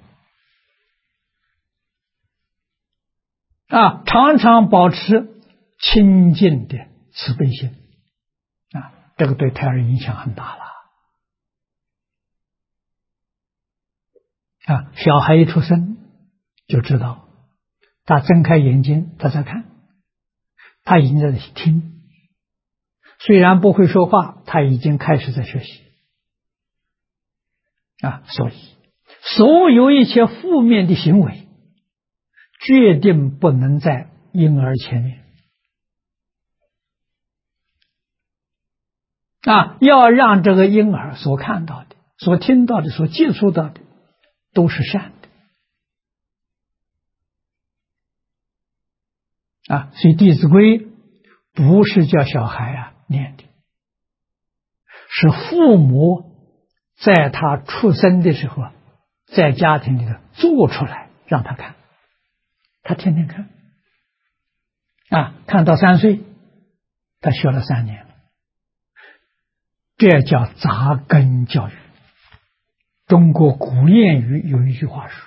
常常保持清净的慈悲心这个对胎儿影响很大了小孩一出生就知道，他睁开眼睛他在看，他已经在听，虽然不会说话，他已经开始在学习所以所有一切负面的行为决定不能在婴儿前面要让这个婴儿所看到的、所听到的、所接触到的都是善的所以《弟子规》不是叫小孩念的，是父母在他出生的时候在家庭里头做出来让他看，他天天看看到3岁，他学了3年了，这叫扎根教育。中国古谚语有一句话说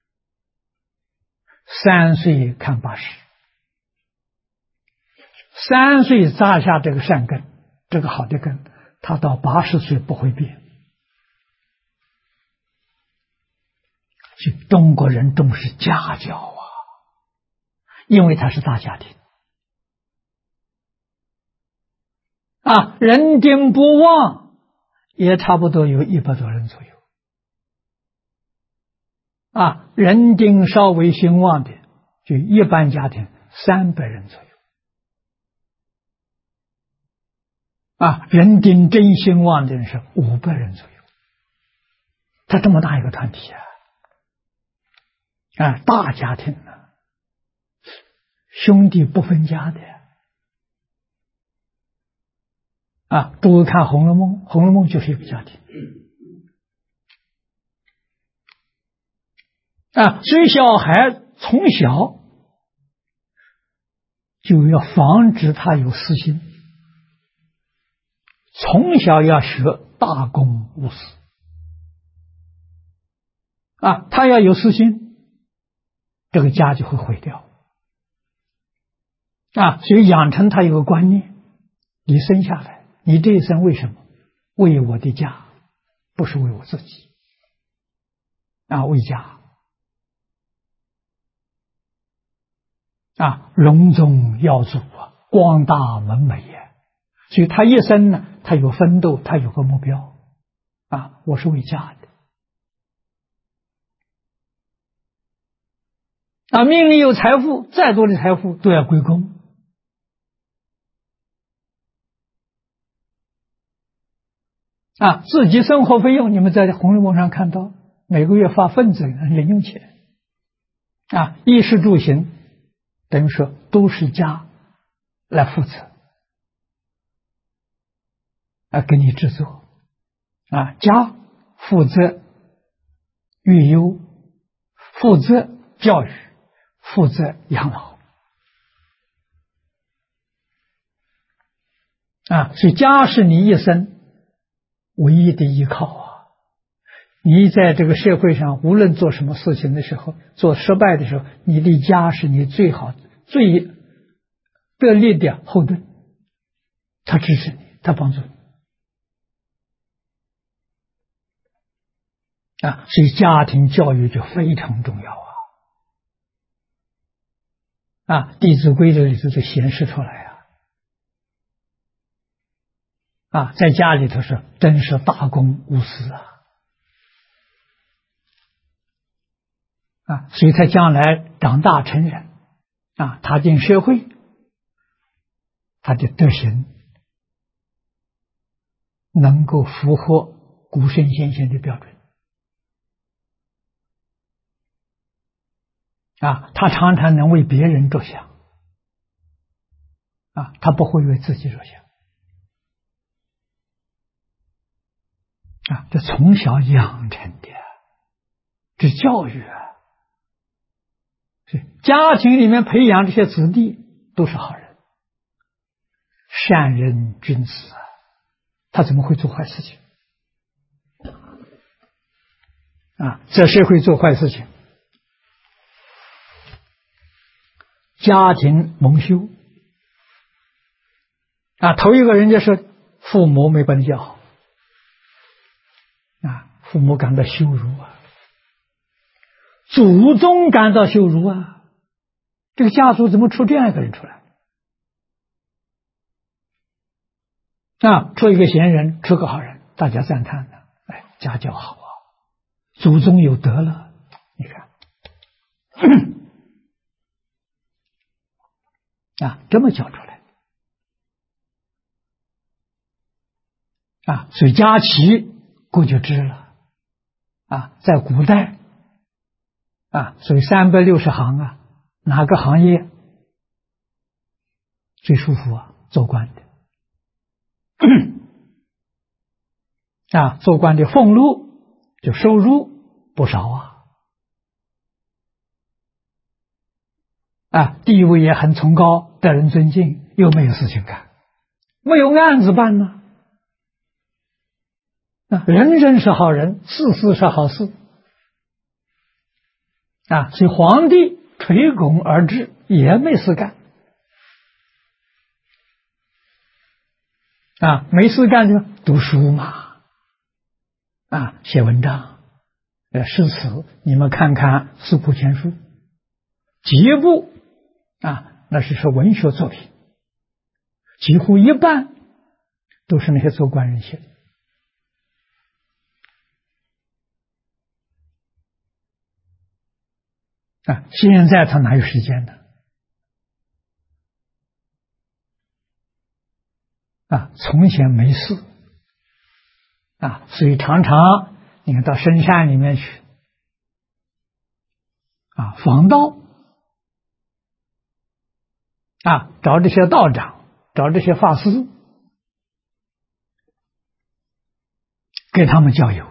：“3岁看8十。”3岁扎下这个善根，这个好的根，他到80岁不会变。所以中国人重视家教因为他是大家庭人丁不旺也差不多有100多人左右人丁稍微兴旺的，就一般家庭300人左右人丁真兴旺的人是500人左右，他这么大一个团体大家庭兄弟不分家的诸位看《红楼梦》，《红楼梦》就是一个家庭所以小孩从小就要防止他有私心，从小要学大公无私他要有私心，这个家就会毁掉所以养成他有个观念，你生下来，你这一生为什么？为我的家，不是为我自己为家隆中耀祖光大门楣所以他一生呢，他有奋斗，他有个目标我是为家的命里有财富，再多的财富都要归公自己生活费用，你们在《红楼梦》上看到每个月发份子零用钱衣食住行等于说都是家来负责给你制作家负责育优，负责教育，负责养老所以家是你一生唯一的依靠你在这个社会上无论做什么事情的时候，做失败的时候，你的家是你最好最得力的后盾，他支持你，他帮助你所以家庭教育就非常重要弟子规这里头就显示出来在家里头是真是大公无私所以他将来长大成人踏进社会，他的德行能够符合古圣先贤的标准他常常能为别人着想他不会为自己着想这从小养成的这教育家庭里面培养这些子弟都是好人，善人君子他怎么会做坏事情在社会做坏事情，家庭蒙羞头一个人家说父母没把你教好父母感到羞辱祖宗感到羞辱这个家族怎么出这样一个人出来出一个贤人，出个好人，大家赞叹的家教好祖宗有德了，你看这么教出来所以家齐国就知了在古代所以360行哪个行业最舒服做官的做官的俸禄就收入不少地位也很崇高，得人尊敬，又没有事情干，没有案子办呢人人是好人，事事是好事所以皇帝垂拱而治也没事干没事干就读书嘛写文章诗词，你们看看四库全书几部那是说文学作品，几乎一半都是那些做官人写的现在他哪有时间呢从前没事所以常常你看到深山里面去访道找这些道长，找这些法师给他们教友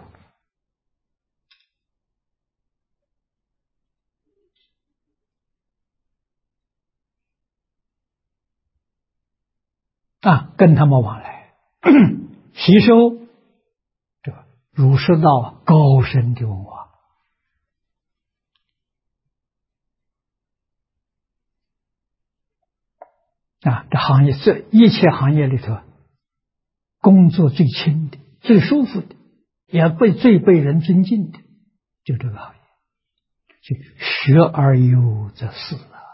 跟他们往来吸收这个儒释道高深的文化这行业，这一切行业里头工作最轻的最舒服的也最被人尊敬的就这个行业，就学而优则仕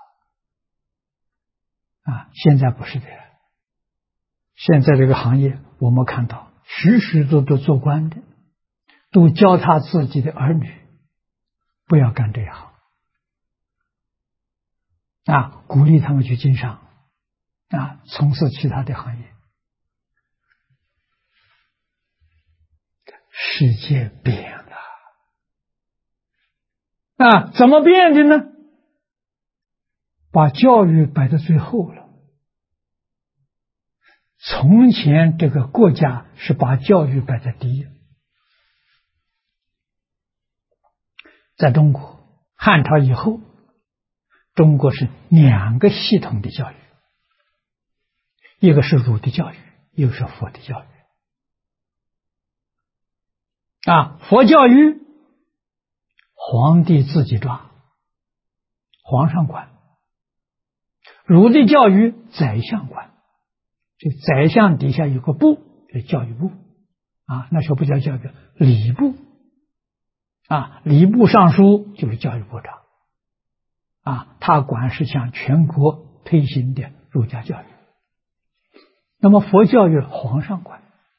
现在不是的，现在这个行业我们看到许许多多做官的都教他自己的儿女不要干这一行鼓励他们去经商从事其他的行业。世界变了怎么变的呢？ 把教育摆在最后了。从前这个国家是把教育摆在第一，在中国汉朝以后，中国是2个系统的教育，一个是儒的教育，一个是佛的教育。佛教育皇帝自己抓，皇上管；儒的教育宰相管，就宰相底下有个部，叫教育部。那时候不叫教育，礼部。礼部尚书就是教育部长。他管是向全国推行的儒家教育。那么佛教育皇上管，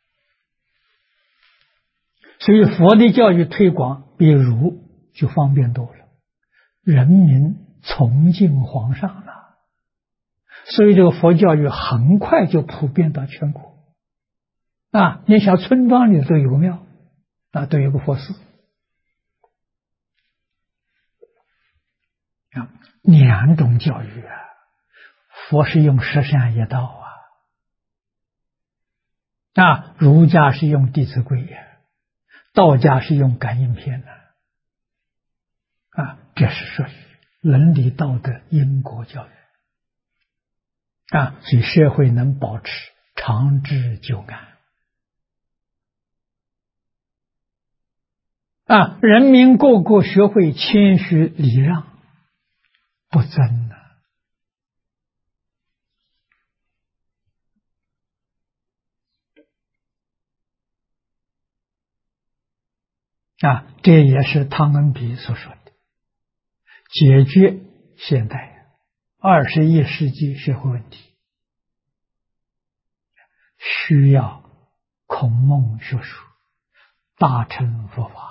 所以佛的教育推广比儒就方便多了，人民崇敬皇上了，所以这个佛教育很快就普遍到全国。你想村庄里都有个庙，都有个佛寺。2种教育佛是用十善业道儒家是用弟子规道家是用感应篇这是属于伦理道德因果教育所以社会能保持长治久安人民个个学会谦虚礼让，不争这也是汤恩比所说的解决现代21世纪社会问题需要孔孟学术，大乘佛法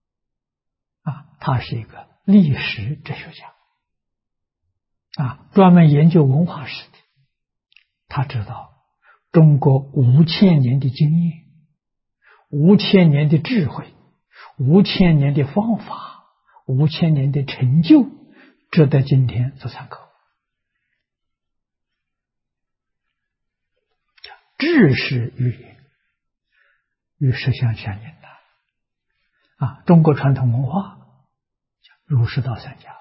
他是一个历史哲学家专门研究文化史的。他知道中国5000年的经验，5000年的智慧，5000年的方法，5000年的成就，值得今天做参考。知识语言与实相相应中国传统文化儒释道3家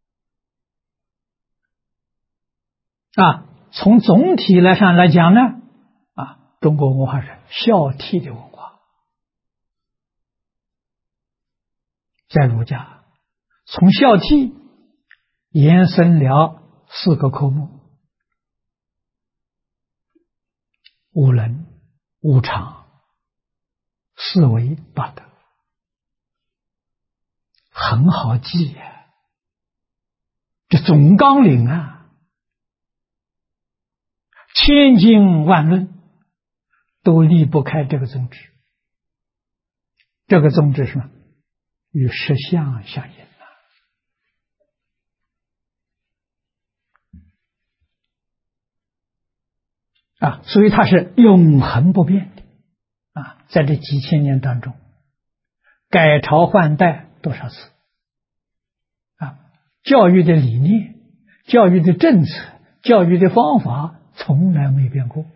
从总体上来讲呢中国文化是孝悌的文化。在儒家从孝悌延伸了4个科目：五伦、五常、四维、八德，很好记这总纲领千经万论都离不开这个宗旨。这个宗旨是什么？与实相相应所以它是永恒不变的在这几千年当中改朝换代多少次教育的理念、教育的政策、教育的方法从来没变过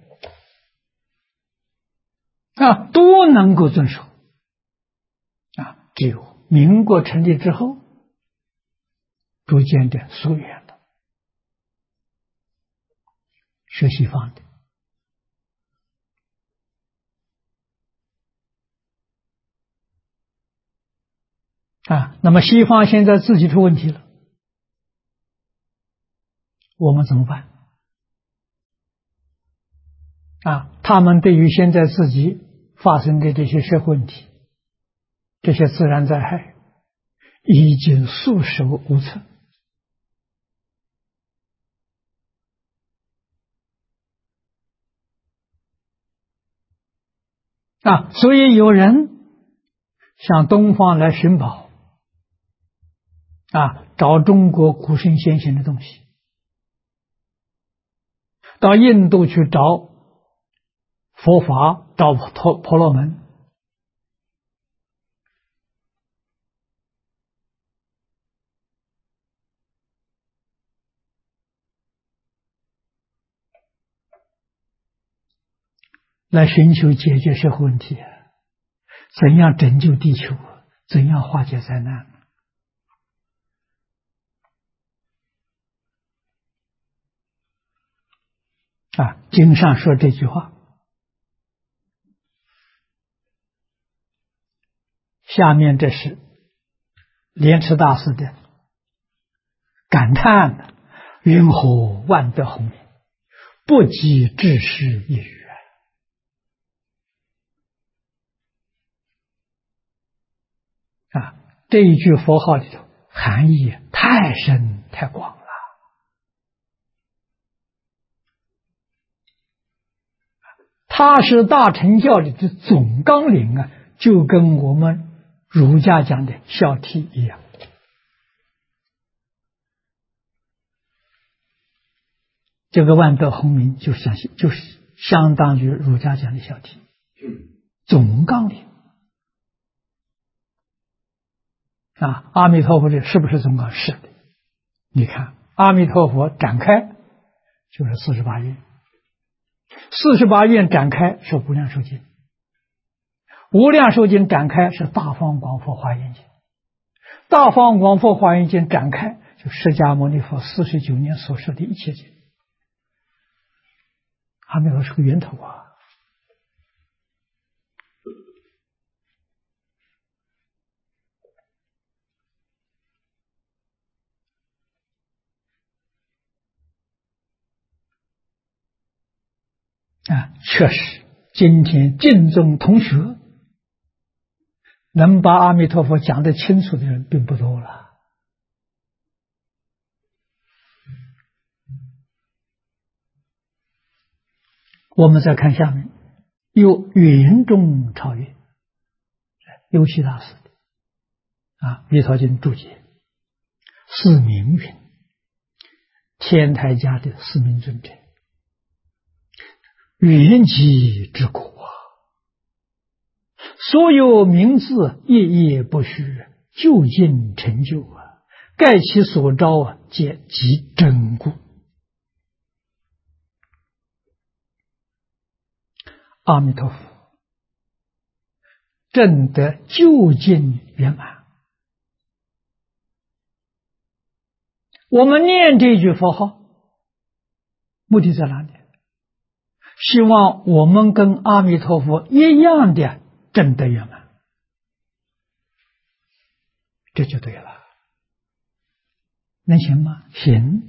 都能够遵守只有民国成立之后逐渐的疏远了，学西方的那么西方现在自己出问题了，我们怎么办他们对于现在自己发生的这些社会问题，这些自然灾害已经束手无策所以有人向东方来寻宝找中国古圣先贤的东西，到印度去找佛法，找婆罗门来寻求解决社会问题，怎样拯救地球，怎样化解灾难。经上说这句话，下面这是莲池大师的感叹：云何万德洪名，不及至世一语。这一句佛号里头含义太深太广了。它是大乘教里的总纲领啊，就跟我们儒家讲的孝悌一样。这个万德洪名就是相当于儒家讲的孝悌，总纲领。阿弥陀佛这是不是总纲？是的。你看阿弥陀佛展开就是48愿，48愿展开是无量寿经，无量寿经展开是大方广佛华严经，大方广佛华严经展开就释迦牟尼佛49年所说的一切经。阿弥陀佛是个源头啊。确实，今天净宗同学能把阿弥陀佛讲得清楚的人并不多了。我们再看下面，有云中超越，幽虚大师的弥陀经注解，是名云，天台家的四明尊者，云集之果，所有名字夜夜不虚，究竟成就盖其所招皆极真故。阿弥陀佛证得究竟圆满。我们念这句佛号目的在哪里？希望我们跟阿弥陀佛一样的证得圆满，这就对了。能行吗？行。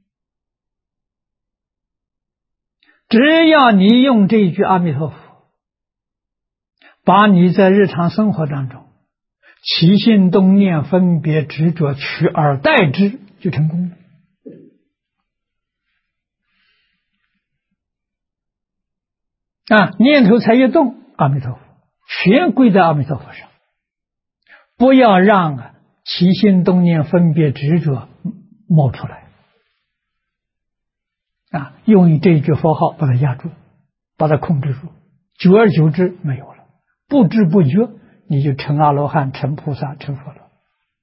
只要你用这一句阿弥陀佛，把你在日常生活当中起心动念分别执着取而代之，就成功了。念头才一动，阿弥陀佛全归在阿弥陀佛上，不要让起心动念分别执着冒出来。用这一句佛号把它压住，把它控制住，久而久之没有了，不知不觉你就成阿罗汉、成菩萨、成佛了。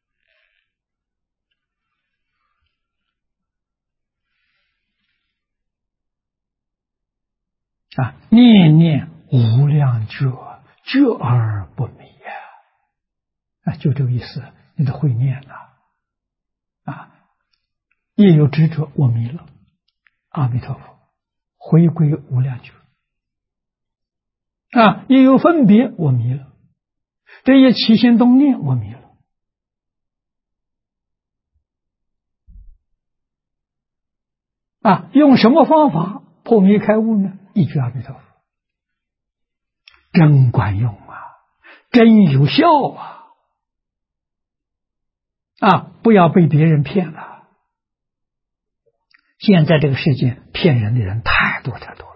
念念无量觉，觉而不迷就这个意思。你得会念也有执着，我迷了，阿弥陀佛回归无量觉也有分别，我迷了，这些起心动念我迷了用什么方法破迷开悟呢？一句阿弥陀佛，真管用真有效不要被别人骗了。现在这个世界骗人的人太多太多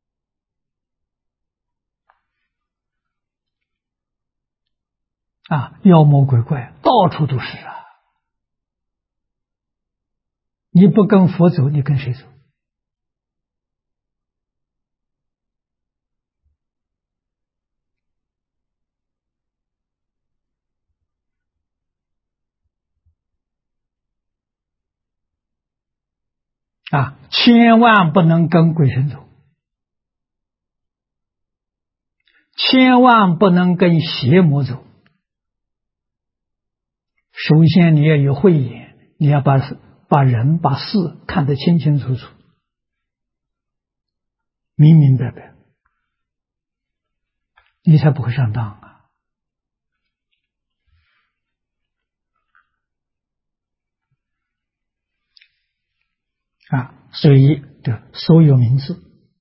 了妖魔鬼怪到处都是你不跟佛走，你跟谁走？千万不能跟鬼神走千万不能跟邪魔走。首先你要有慧眼，你要把人把事看得清清楚楚，明明白白，你才不会上当所以这所有名字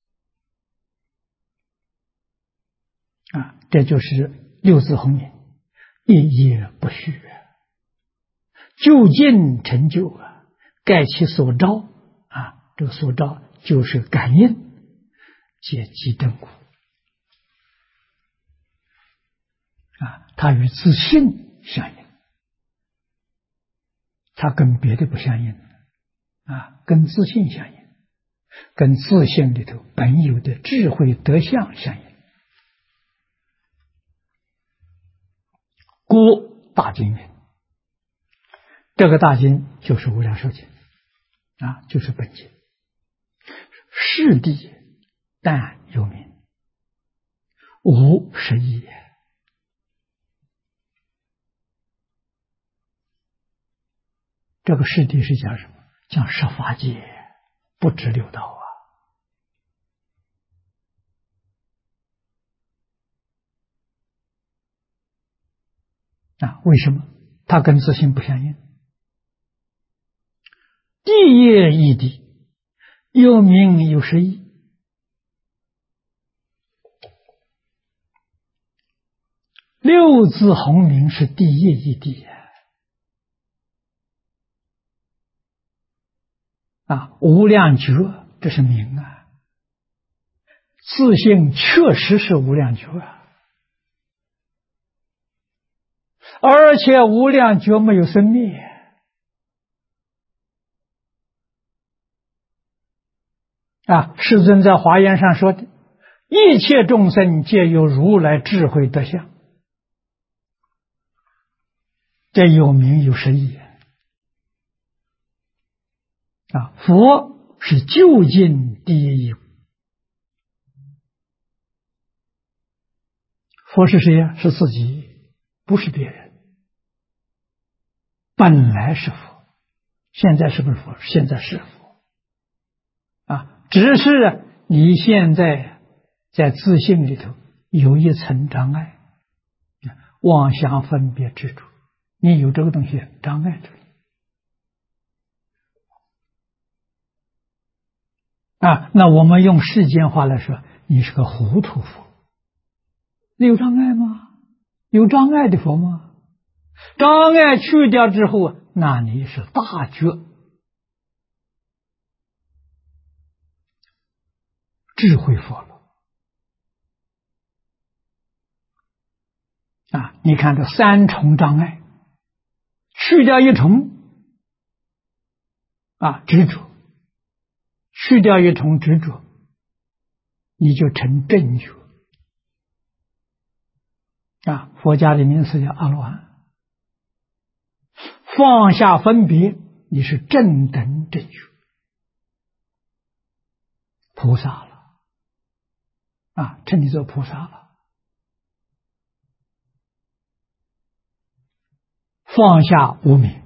这就是六字洪名，一也不虚，究竟成就盖其所招这个所招就是感应，皆即正果它与自信相应，它跟别的不相应跟自信相应，跟自信里头本有的智慧德相相应。故大经云，这个大经就是无量寿经就是本经。是地但有名，无实义也。这个是地是讲什么？讲十法界，不止六道为什么？它跟自性不相应。地业异地，有名有实义。六字洪名是地业异地无量觉这是名自性确实是无量觉而且无量觉没有生灭世尊在华严上说的，一切众生皆有如来智慧德相，这有名有实义佛是究竟第一义，佛是谁呀？是自己，不是别人，本来是佛。现在是不是佛？现在是佛只是你现在在自性里头有一层障碍，妄想分别执着，你有这个东西障碍着那我们用世间话来说，你是个糊涂佛。你有障碍吗？有障碍的佛吗？障碍去掉之后，那你是大觉智慧佛了你看这三重障碍，去掉一重执着，去掉一重执着，你就成正觉佛家的名词叫阿罗汉。放下分别，你是正等正觉菩萨了称你做菩萨了。放下无明，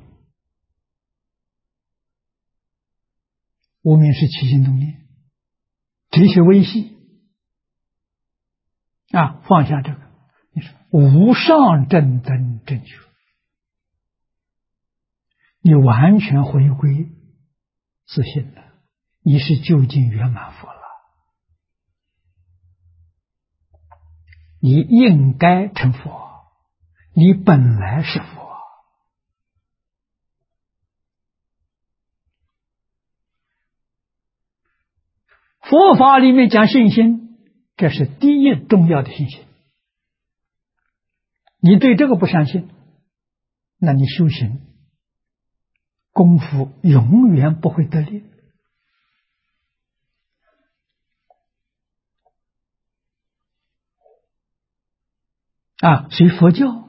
无明是起心动念，这些微细放下这个，你是无上正等正觉，你完全回归自性了，你是究竟圆满佛了，你应该成佛，你本来是佛。佛法里面讲信心，这是第一重要的信心。你对这个不相信，那你修行功夫永远不会得力所以佛教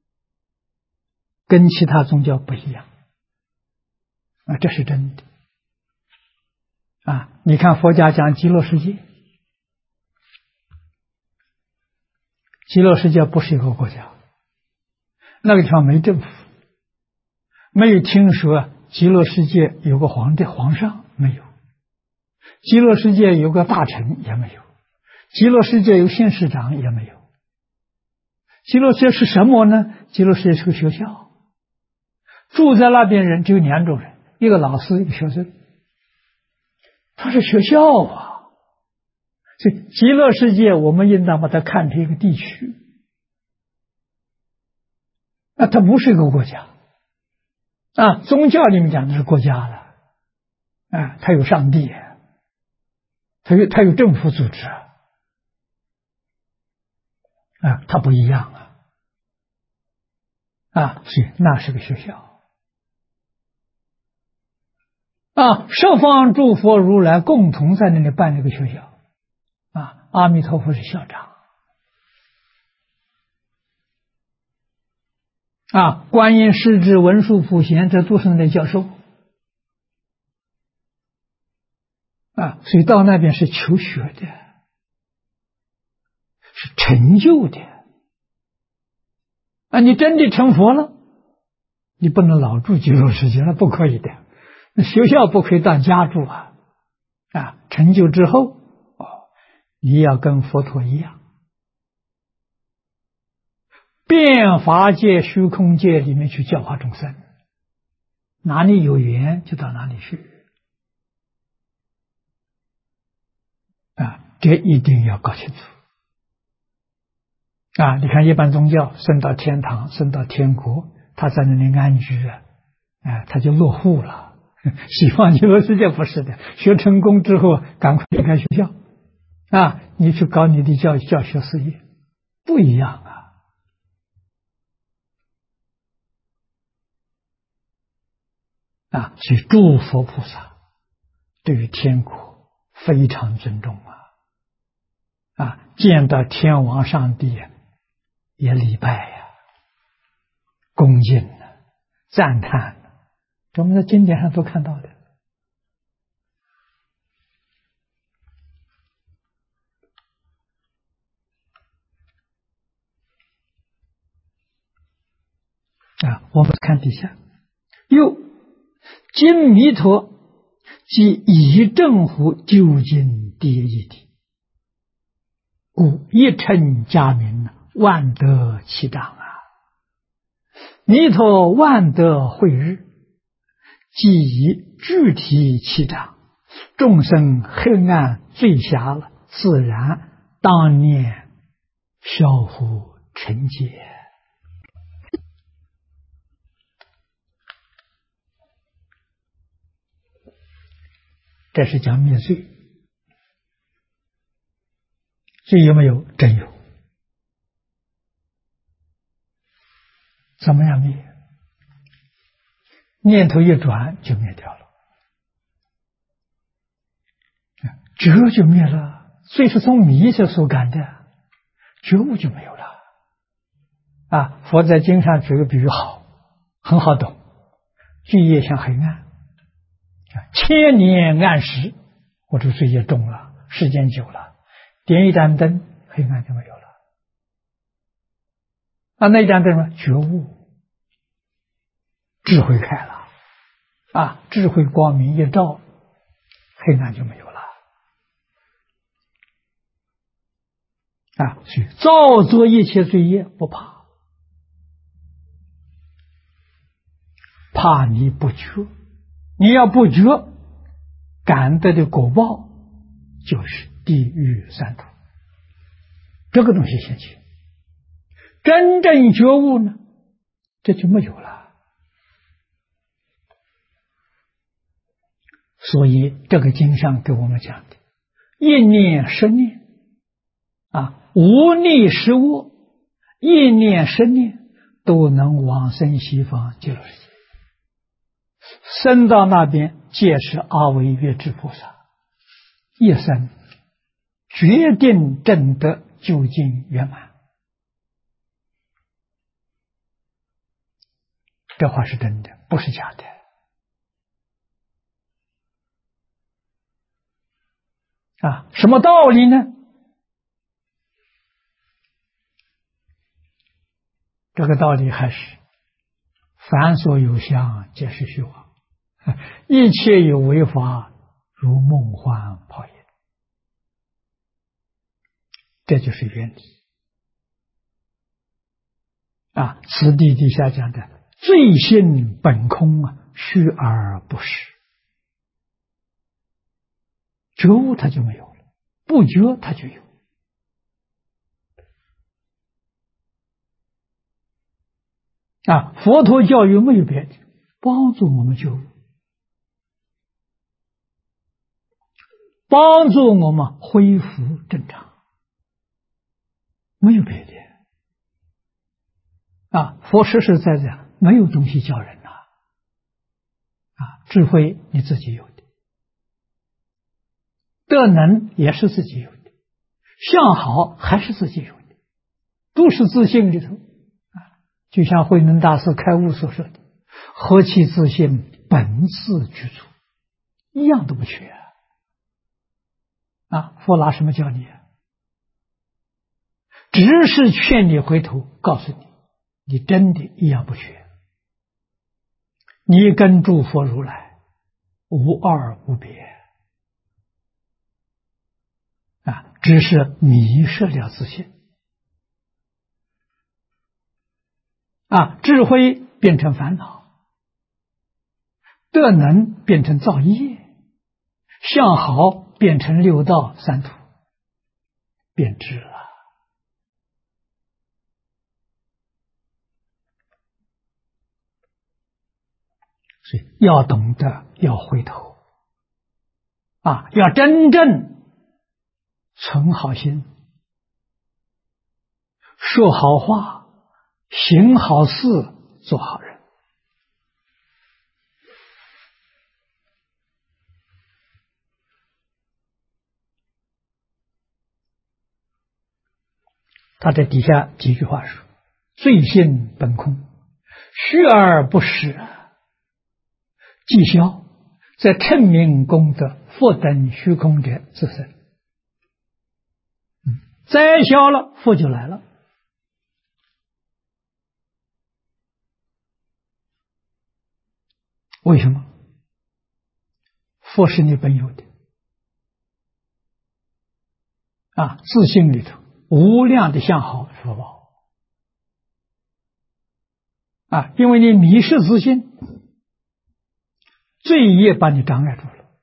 跟其他宗教不一样这是真的你看佛家讲极乐世界， 极乐世界不是一个国家，那个地方没政府，没有听说极乐世界有个皇帝、皇上，没有；极乐世界有个大臣，也没有；极乐世界有县市长，也没有。极乐世界是什么呢？极乐世界是个学校，住在那边人只有2种人，一个老师，一个学生。它是学校啊。所以极乐世界我们应当把它看成一个地区，它不是一个国家。宗教里面讲的是国家了，它有上帝，它有政府组织，它不一样所以那是个学校。十方诸佛如来共同在那里办这个学校，阿弥陀佛是校长，观音、势至、文殊、普贤，这都是那教授，所以到那边是求学的，是成就的。你真的成佛了，你不能老住极乐世界，那不可以的。那学校不可以当家住成就之后你要跟佛陀一样，遍法界、虚空界里面去教化众生，哪里有缘就到哪里去这一定要搞清楚你看一般宗教升到天堂、升到天国，他在那里安居他就落户了。西方极乐世界不是的，学成功之后赶快离开学校你去搞你的教学事业，不一样所以诸佛菩萨对于天国非常尊重见到天王上帝也礼拜恭敬赞叹，我们在经典上都看到的我们看底下，又今弥陀即以正乎究竟第一体，故一称家名，万德齐长弥陀万德慧日，即以具体齐长，众生黑暗罪狭了，自然当念消乎成劫。这是讲灭罪，罪有没有？真有。怎么样灭？念头一转就灭掉了，觉就灭了。罪是从迷色所感的，觉悟就没有了佛在经上举个比喻好，很好懂。罪业像黑暗，千年暗时，我这罪业重了，时间久了，点一盏灯，黑暗就没有了那一盏灯什么？觉悟，智慧开了智慧光明一照，黑暗就没有了所以造作一切罪业不怕，怕你不觉。你要不觉，感得的果报就是地狱三途，这个东西先去。真正觉悟呢，这就没有了。所以这个经上给我们讲的，一念十念无逆十恶，一念十念都能往生西方极乐世界。生到那边皆是阿惟越致菩萨，一生决定证得究竟圆满。这话是真的，不是假的什么道理呢？ 这个道理还是凡所有相，皆是虚妄，一切有为法，如梦幻泡影。这就是原理啊！此地底下讲的罪性本空啊，虚而不实。觉悟它就没有了，不觉它就有。啊，佛陀教育没有别的，帮助我们觉悟，帮助我们恢复正常，没有别的。啊，佛实实在在，没有东西教人呐。啊，智慧你自己有的，德能也是自己有的，相好还是自己有的，都是自信里头。就像慧能大师开悟所说的：“何其自信，本自具足，一样都不缺。”啊，佛拿什么教你啊？只是劝你回头，告诉你，你真的一样不缺。你跟诸佛如来无二无别啊，只是迷失了自信啊，智慧变成烦恼，德能变成造业，相好变成六道三途，变质了。所以要懂得，要回头啊，要真正存好心，说好话，行好事，做好人。他在底下几句话说：“罪性本空，虚而不实，既消，则称名功德，佛等虚空者自身。”再消了，佛就来了。为什么？佛是你本有的啊，自性里头无量的相好福报啊，因为你迷失自信，罪业把你障碍住了。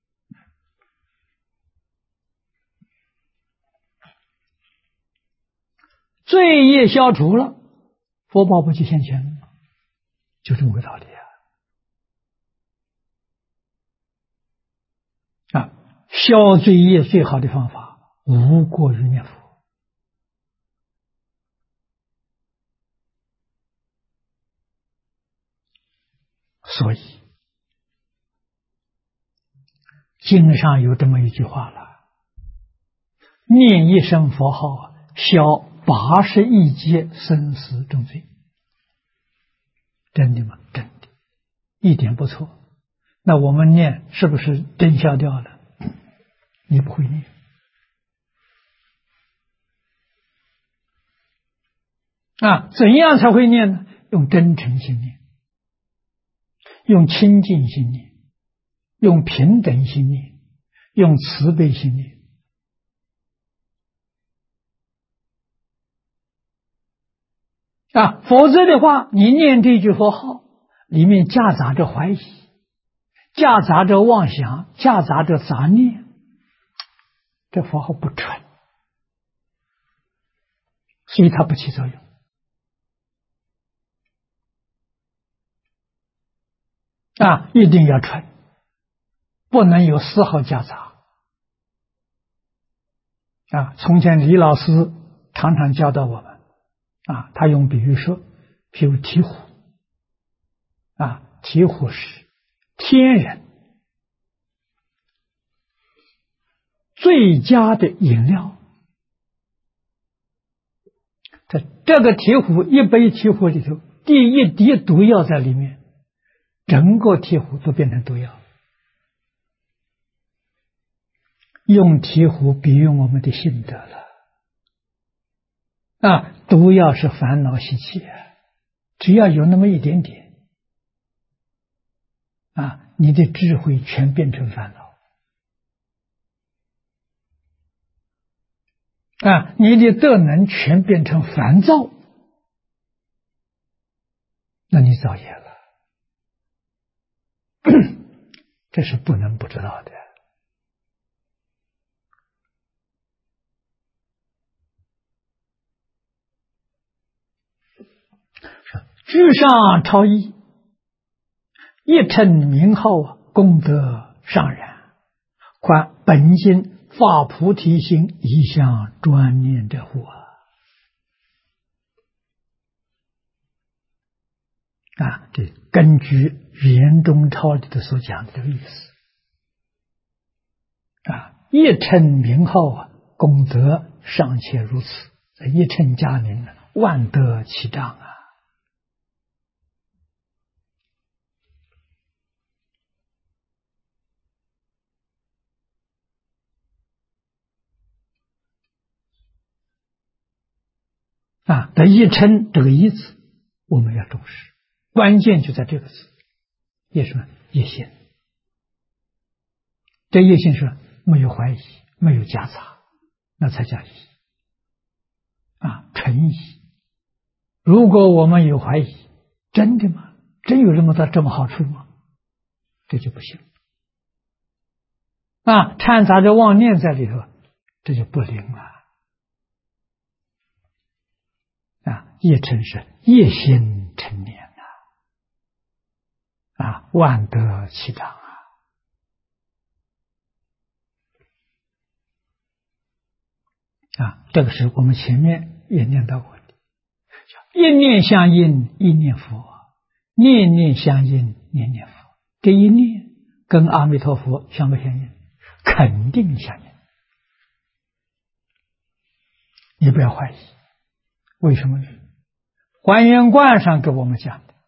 罪业消除了，佛报不就现前了吗？就这么个道理啊！消罪业最好的方法，无过于念佛。所以经上有这么一句话了：念一声佛号，消80亿劫生死重罪。真的吗？真的，一点不错。那我们念是不是真消掉了？你不会念啊？怎样才会念呢？用真诚心念，用清净心念，用平等心念，用慈悲心念啊！否则的话，你念这句佛号，里面夹杂着怀疑，夹杂着妄想，夹杂着杂念，这佛号不纯，所以它不起作用啊！一定要纯，不能有丝毫夹杂啊！从前李老师常常教导我们啊，他用比喻说，譬如醍醐啊，醍醐是天人最佳的饮料。这个醍醐，一杯醍醐里头，第一滴毒药在里面，整个醍醐都变成毒药。用醍醐比喻我们的心得了啊，毒药是烦恼习气啊。 只要有那么一点点你的智慧全变成烦恼你的德能全变成烦躁，那你造业了，这是不能不知道的。居上超逸，一称名号功德上然，况本心发菩提心，一向专念者乎这根据圆中钞里的所讲的这个意思一称名号功德尚且如此，一称佳名万德齐彰的一称这个一字我们要重视，关键就在这个字，业什么？业心。这业心是没有怀疑，没有夹杂，那才叫疑诚疑。如果我们有怀疑，真的吗？真有这么好处吗？这就不行掺杂着妄念在里头，这就不灵了业成是业心成念万德齐彰这个是我们前面也念到过的，一念相应一念佛，念念相应念念佛。这一念跟阿弥陀佛相不相应？肯定相应，你不要怀疑。为什么呢？还原观上给我们讲的，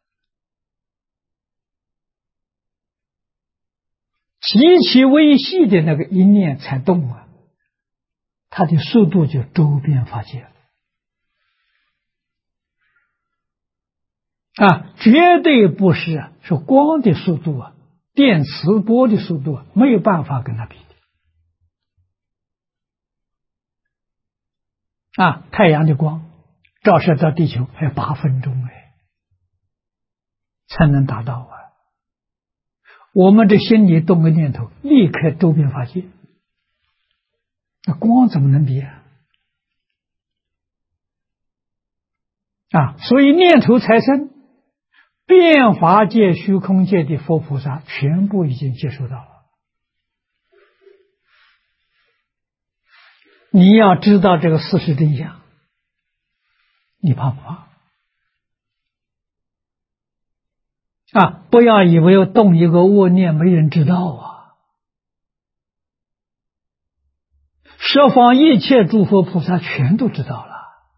极其微细的那个一念才动它的速度就周边发界绝对不是光的速度电磁波的速度没有办法跟它比的太阳的光照射到地球还有8分钟才能达到我们这心里动个念头，立刻周边发界，那光怎么能比所以念头才生，变法界、虚空界的佛菩萨全部已经接受到了。你要知道这个事实真相，你怕不怕？不要以为动一个恶念没人知道十方一切诸佛菩萨全都知道了，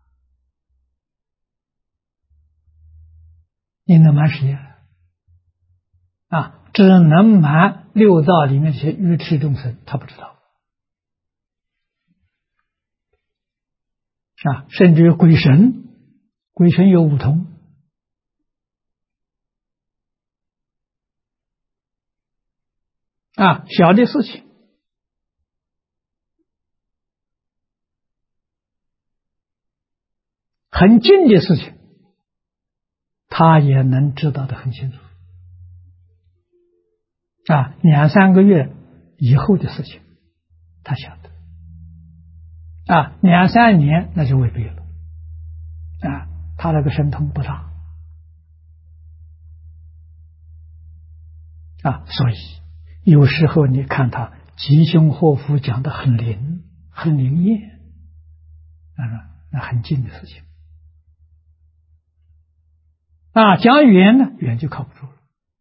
你能瞒谁只能瞒六道里面这些愚痴众生，他不知道甚至于鬼神有五通小的事情很近的事情他也能知道得很清楚2、3个月以后的事情他晓得2、3年那就未必了他那个神通不大所以有时候你看他吉凶祸福讲得很灵验那很近的事情讲远呢，远就靠不住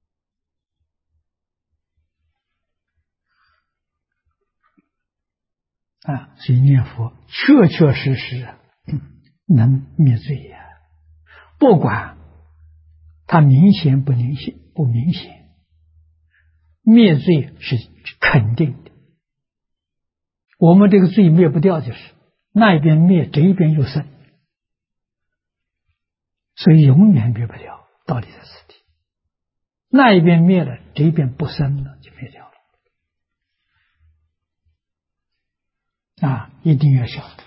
了所以念佛确确实实能灭罪不管它明显不明显，灭罪是肯定的。我们这个罪灭不掉，就是那一边灭，这一边又生所以永远灭不了，道理在此地。那一边灭了，这一边不生了，就灭掉了。一定要晓得，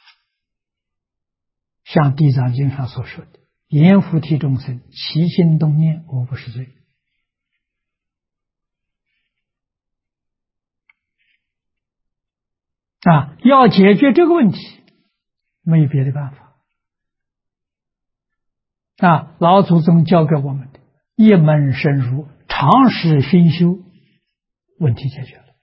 像《地藏经》上所说的：“阎浮提众生，起心动念，无不是罪。”要解决这个问题，没有别的办法。老祖宗教给我们的一门深入，长时熏修，问题解决了。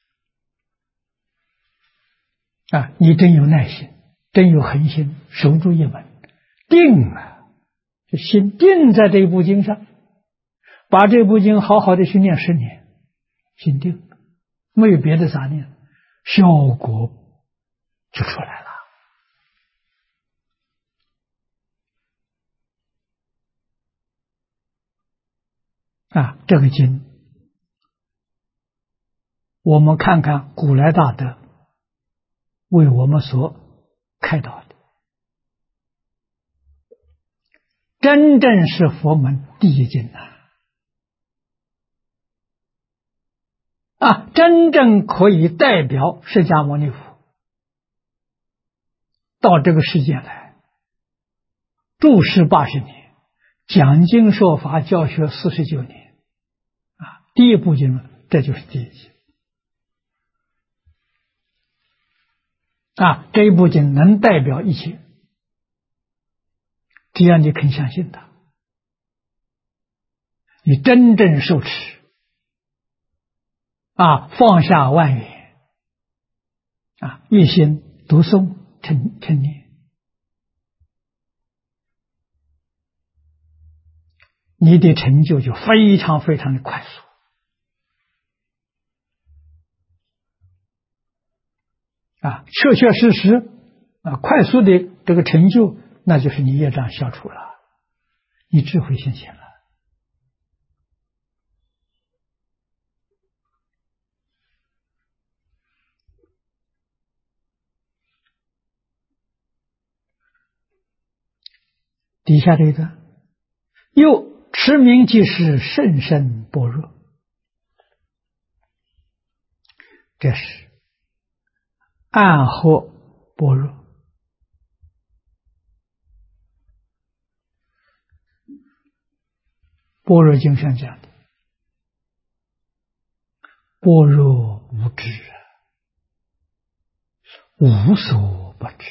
你真有耐心，真有恒心，守住一门，定这心定在这部经上，把这部经好好的训练10年，心定，没有别的杂念，效果就出来了。这个经，我们看看古来大德为我们所开导的，真正是佛门第一经真正可以代表释迦牟尼佛到这个世界来，住世80年，讲经说法教学49年，第一部经，这就是第一经。这一部经能代表一切，只要你肯相信它，你真正受持，放下万缘，一心读诵听念，你的成就就非常非常的快速。确确实实快速的这个成就，那就是你业障消除了，你智慧现前了。底下这一段，又持名即是甚深般若，这是暗合般若。般若经上讲的，般若无知，无所不知。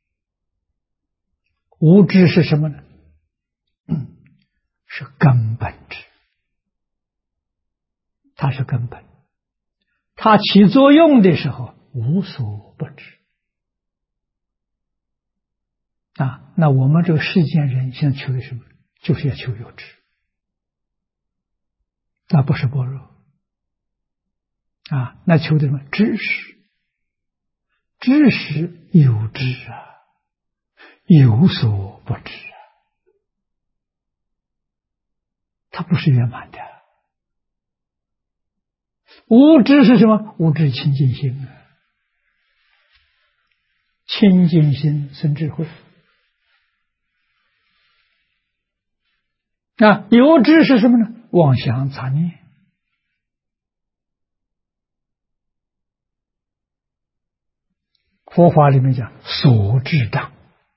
无知是什么呢？是根本知，它是根本，它起作用的时候无所不知。那我们这个世间人现在求的什么？就是要求有知，那不是般若那求的什么？知识，知识有知有所不知它不是圆满的。无知是什么？无知清净心清净心生智慧。有知是什么呢？妄想杂念。佛法里面讲所智障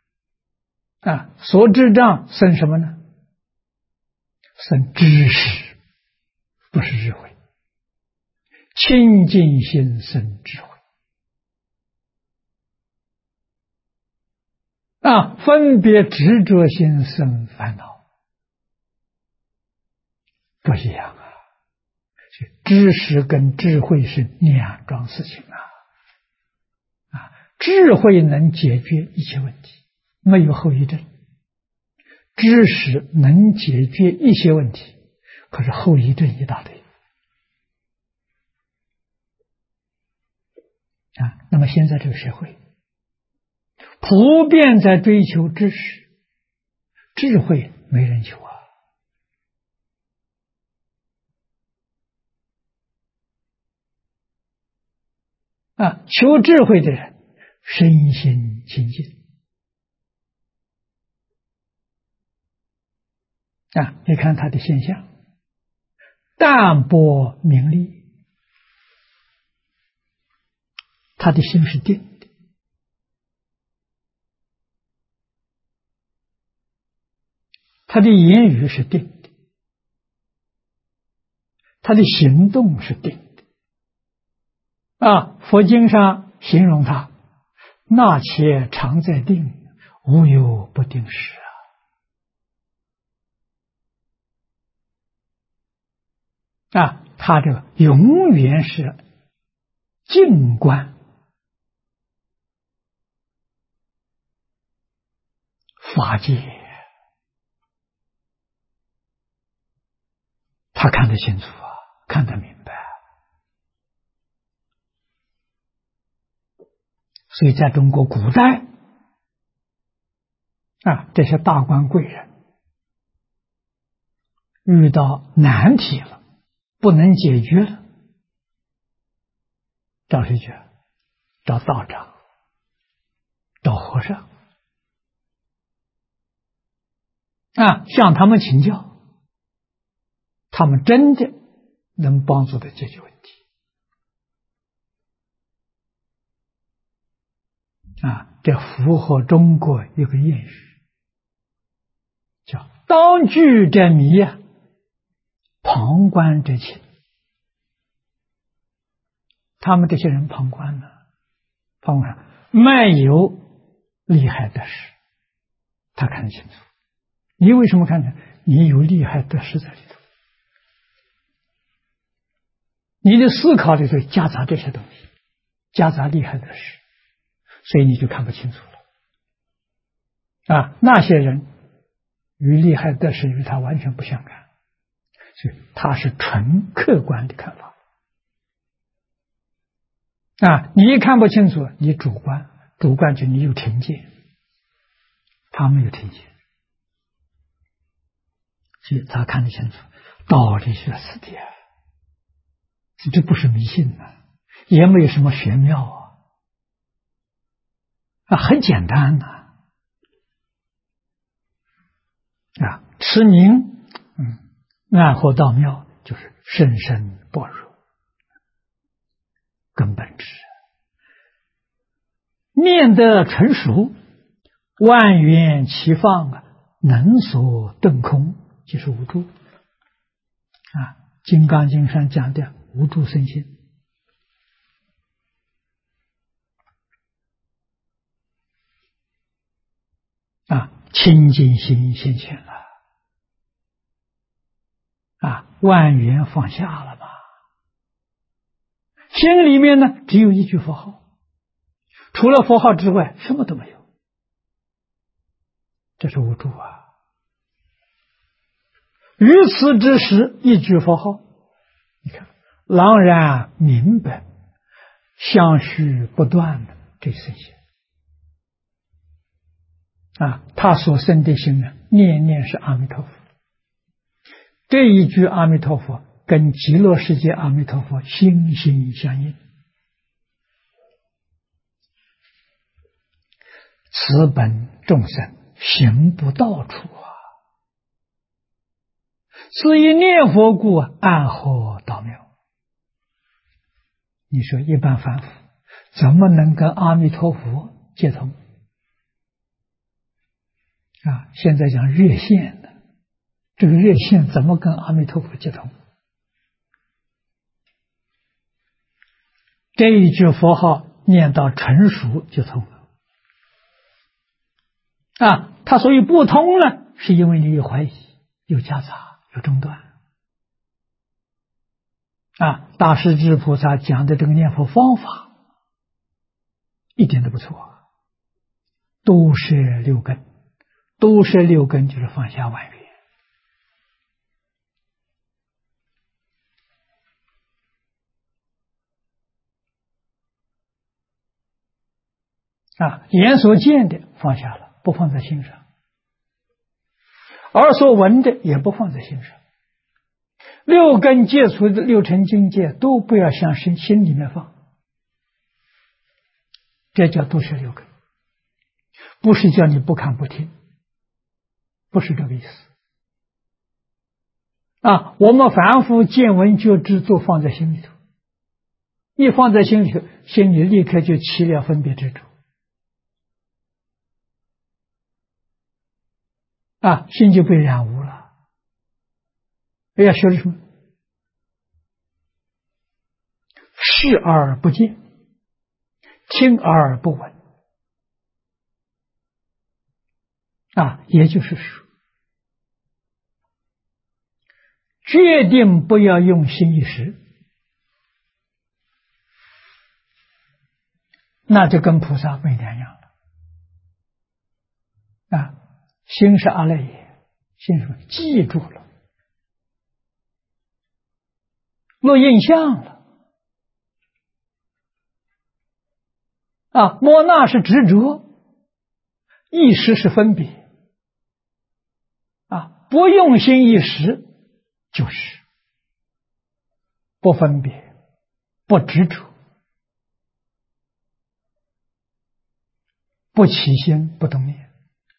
所智障生什么呢？生知识，不是智慧。清净心生智慧分别执着心生烦恼，不一样知识跟智慧是两桩事情智慧能解决一切问题，没有后遗症；知识能解决一些问题，可是后遗症一大堆那么现在这个社会普遍在追求知识，智慧没人求求智慧的人身心清净你看它的现象，淡泊名利，他的心是定的，他的言语是定的，他的行动是定的。佛经上形容他，那且常在定，无有不定时他这个永远是静观法界，他看得清楚看得明白。所以在中国古代这些大官贵人遇到难题了，不能解决了，找谁去？找道长，找和尚向他们请教，他们真的能帮助他解决问题这符合中国一个谚语，叫当局者迷旁观者清。他们这些人旁观没有利害得失，他看得清楚。你为什么看见？你有利害得失在里头，你的思考里头夹杂这些东西，夹杂利害得失，所以你就看不清楚了那些人与利害得失与他完全不相干，所以他是纯客观的看法你看不清楚，你主观就你有成见，他没有成见，所以他看得清楚，道理是此地这不是迷信也没有什么玄妙很简单持名暗合道妙，就是深深般若根本智，念得成熟，万缘齐放能所顿空，就是无住金刚经上讲的无住生心清净心现前了万缘放下了吧，心里面呢只有一句佛号，除了佛号之外什么都没有，这是无住于此之时一句佛号，你看朗然明白，相续不断的这生心他所生的心念念是阿弥陀佛，这一句阿弥陀佛跟极乐世界阿弥陀佛心心相印，此本众生行不到处是以念佛故暗合道妙。你说一般凡夫怎么能跟阿弥陀佛接通现在讲越线的，这个越线怎么跟阿弥陀佛接通？这一句佛号念到成熟就通了它所以不通呢，是因为你有怀疑，有夹杂，有中断大势至菩萨讲的这个念佛方法一点都不错都摄六根，都摄六根就是放下万缘眼所见的放下了，不放在心上，耳所闻的也不放在心上，六根接触的六尘境界都不要向心里面放，这叫都摄六根，不是叫你不看不听，不是这个意思我们凡夫见闻觉知都放在心里头，一放在心里头，心里立刻就起了分别执着，心就被染污了。要学的什么？视而不见，听而不闻，也就是说，决定不要用心一时，那就跟菩萨没两样了。心是阿赖耶，心是记住了，落印象了。莫那是执着，一时是分别。不用心一时，就是不分别，不执着，不起心，不动念，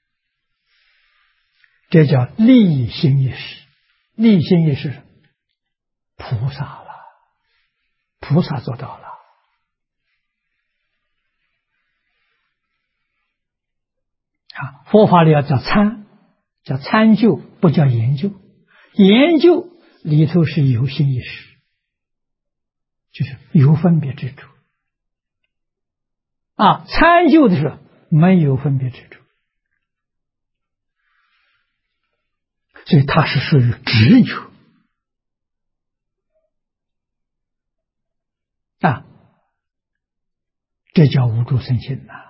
这叫立心一时。立心一时，菩萨了，菩萨做到了。佛法里要叫参，叫参究，不叫研究。研究里头是有心意识，就是有分别执着。参究的时候没有分别执着，所以它是属于执着。这叫无住生信呐。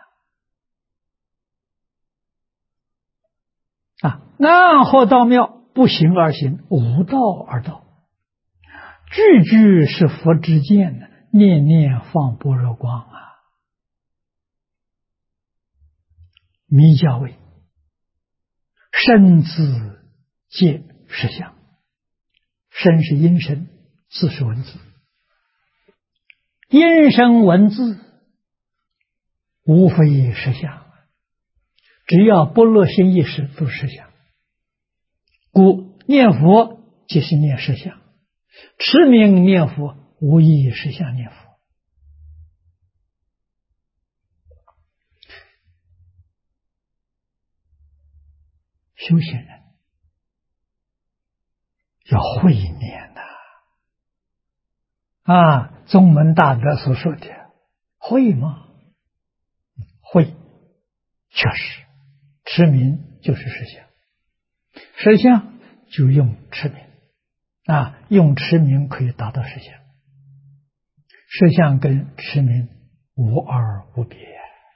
暗合道妙，不行而行，无道而道，句句是佛之见，念念放般若光弥教位，身自见实相。身是音声，字是文字，音声文字无非实相，只要不落心意识都实相。故念佛即是念实相，持名念佛无异实相念佛。修行人要会念宗门大德所说的会吗？会，确实，持名就是实相，实相就用持名用持名可以达到实相，实相跟持名无二无别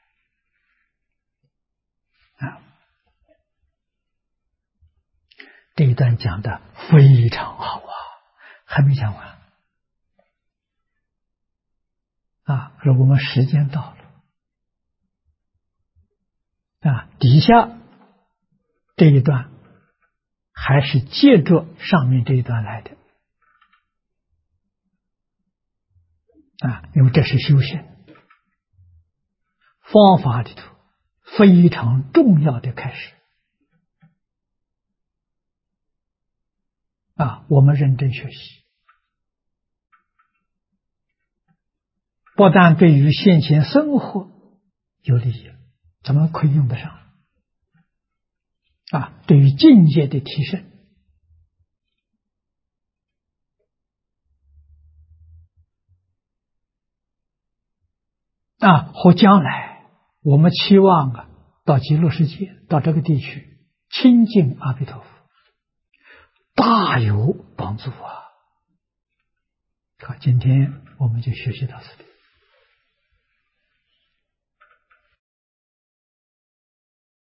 这一段讲的非常好还没讲完如果我们时间到了底下这一段还是借着上面这一段来的因为这是修行方法里头非常重要的开始我们认真学习，不但对于现前生活有利益，怎么可以用得上对于境界的提升和将来我们期望到极乐世界，到这个地区亲近阿弥陀佛，大有帮助好，今天我们就学习到这里。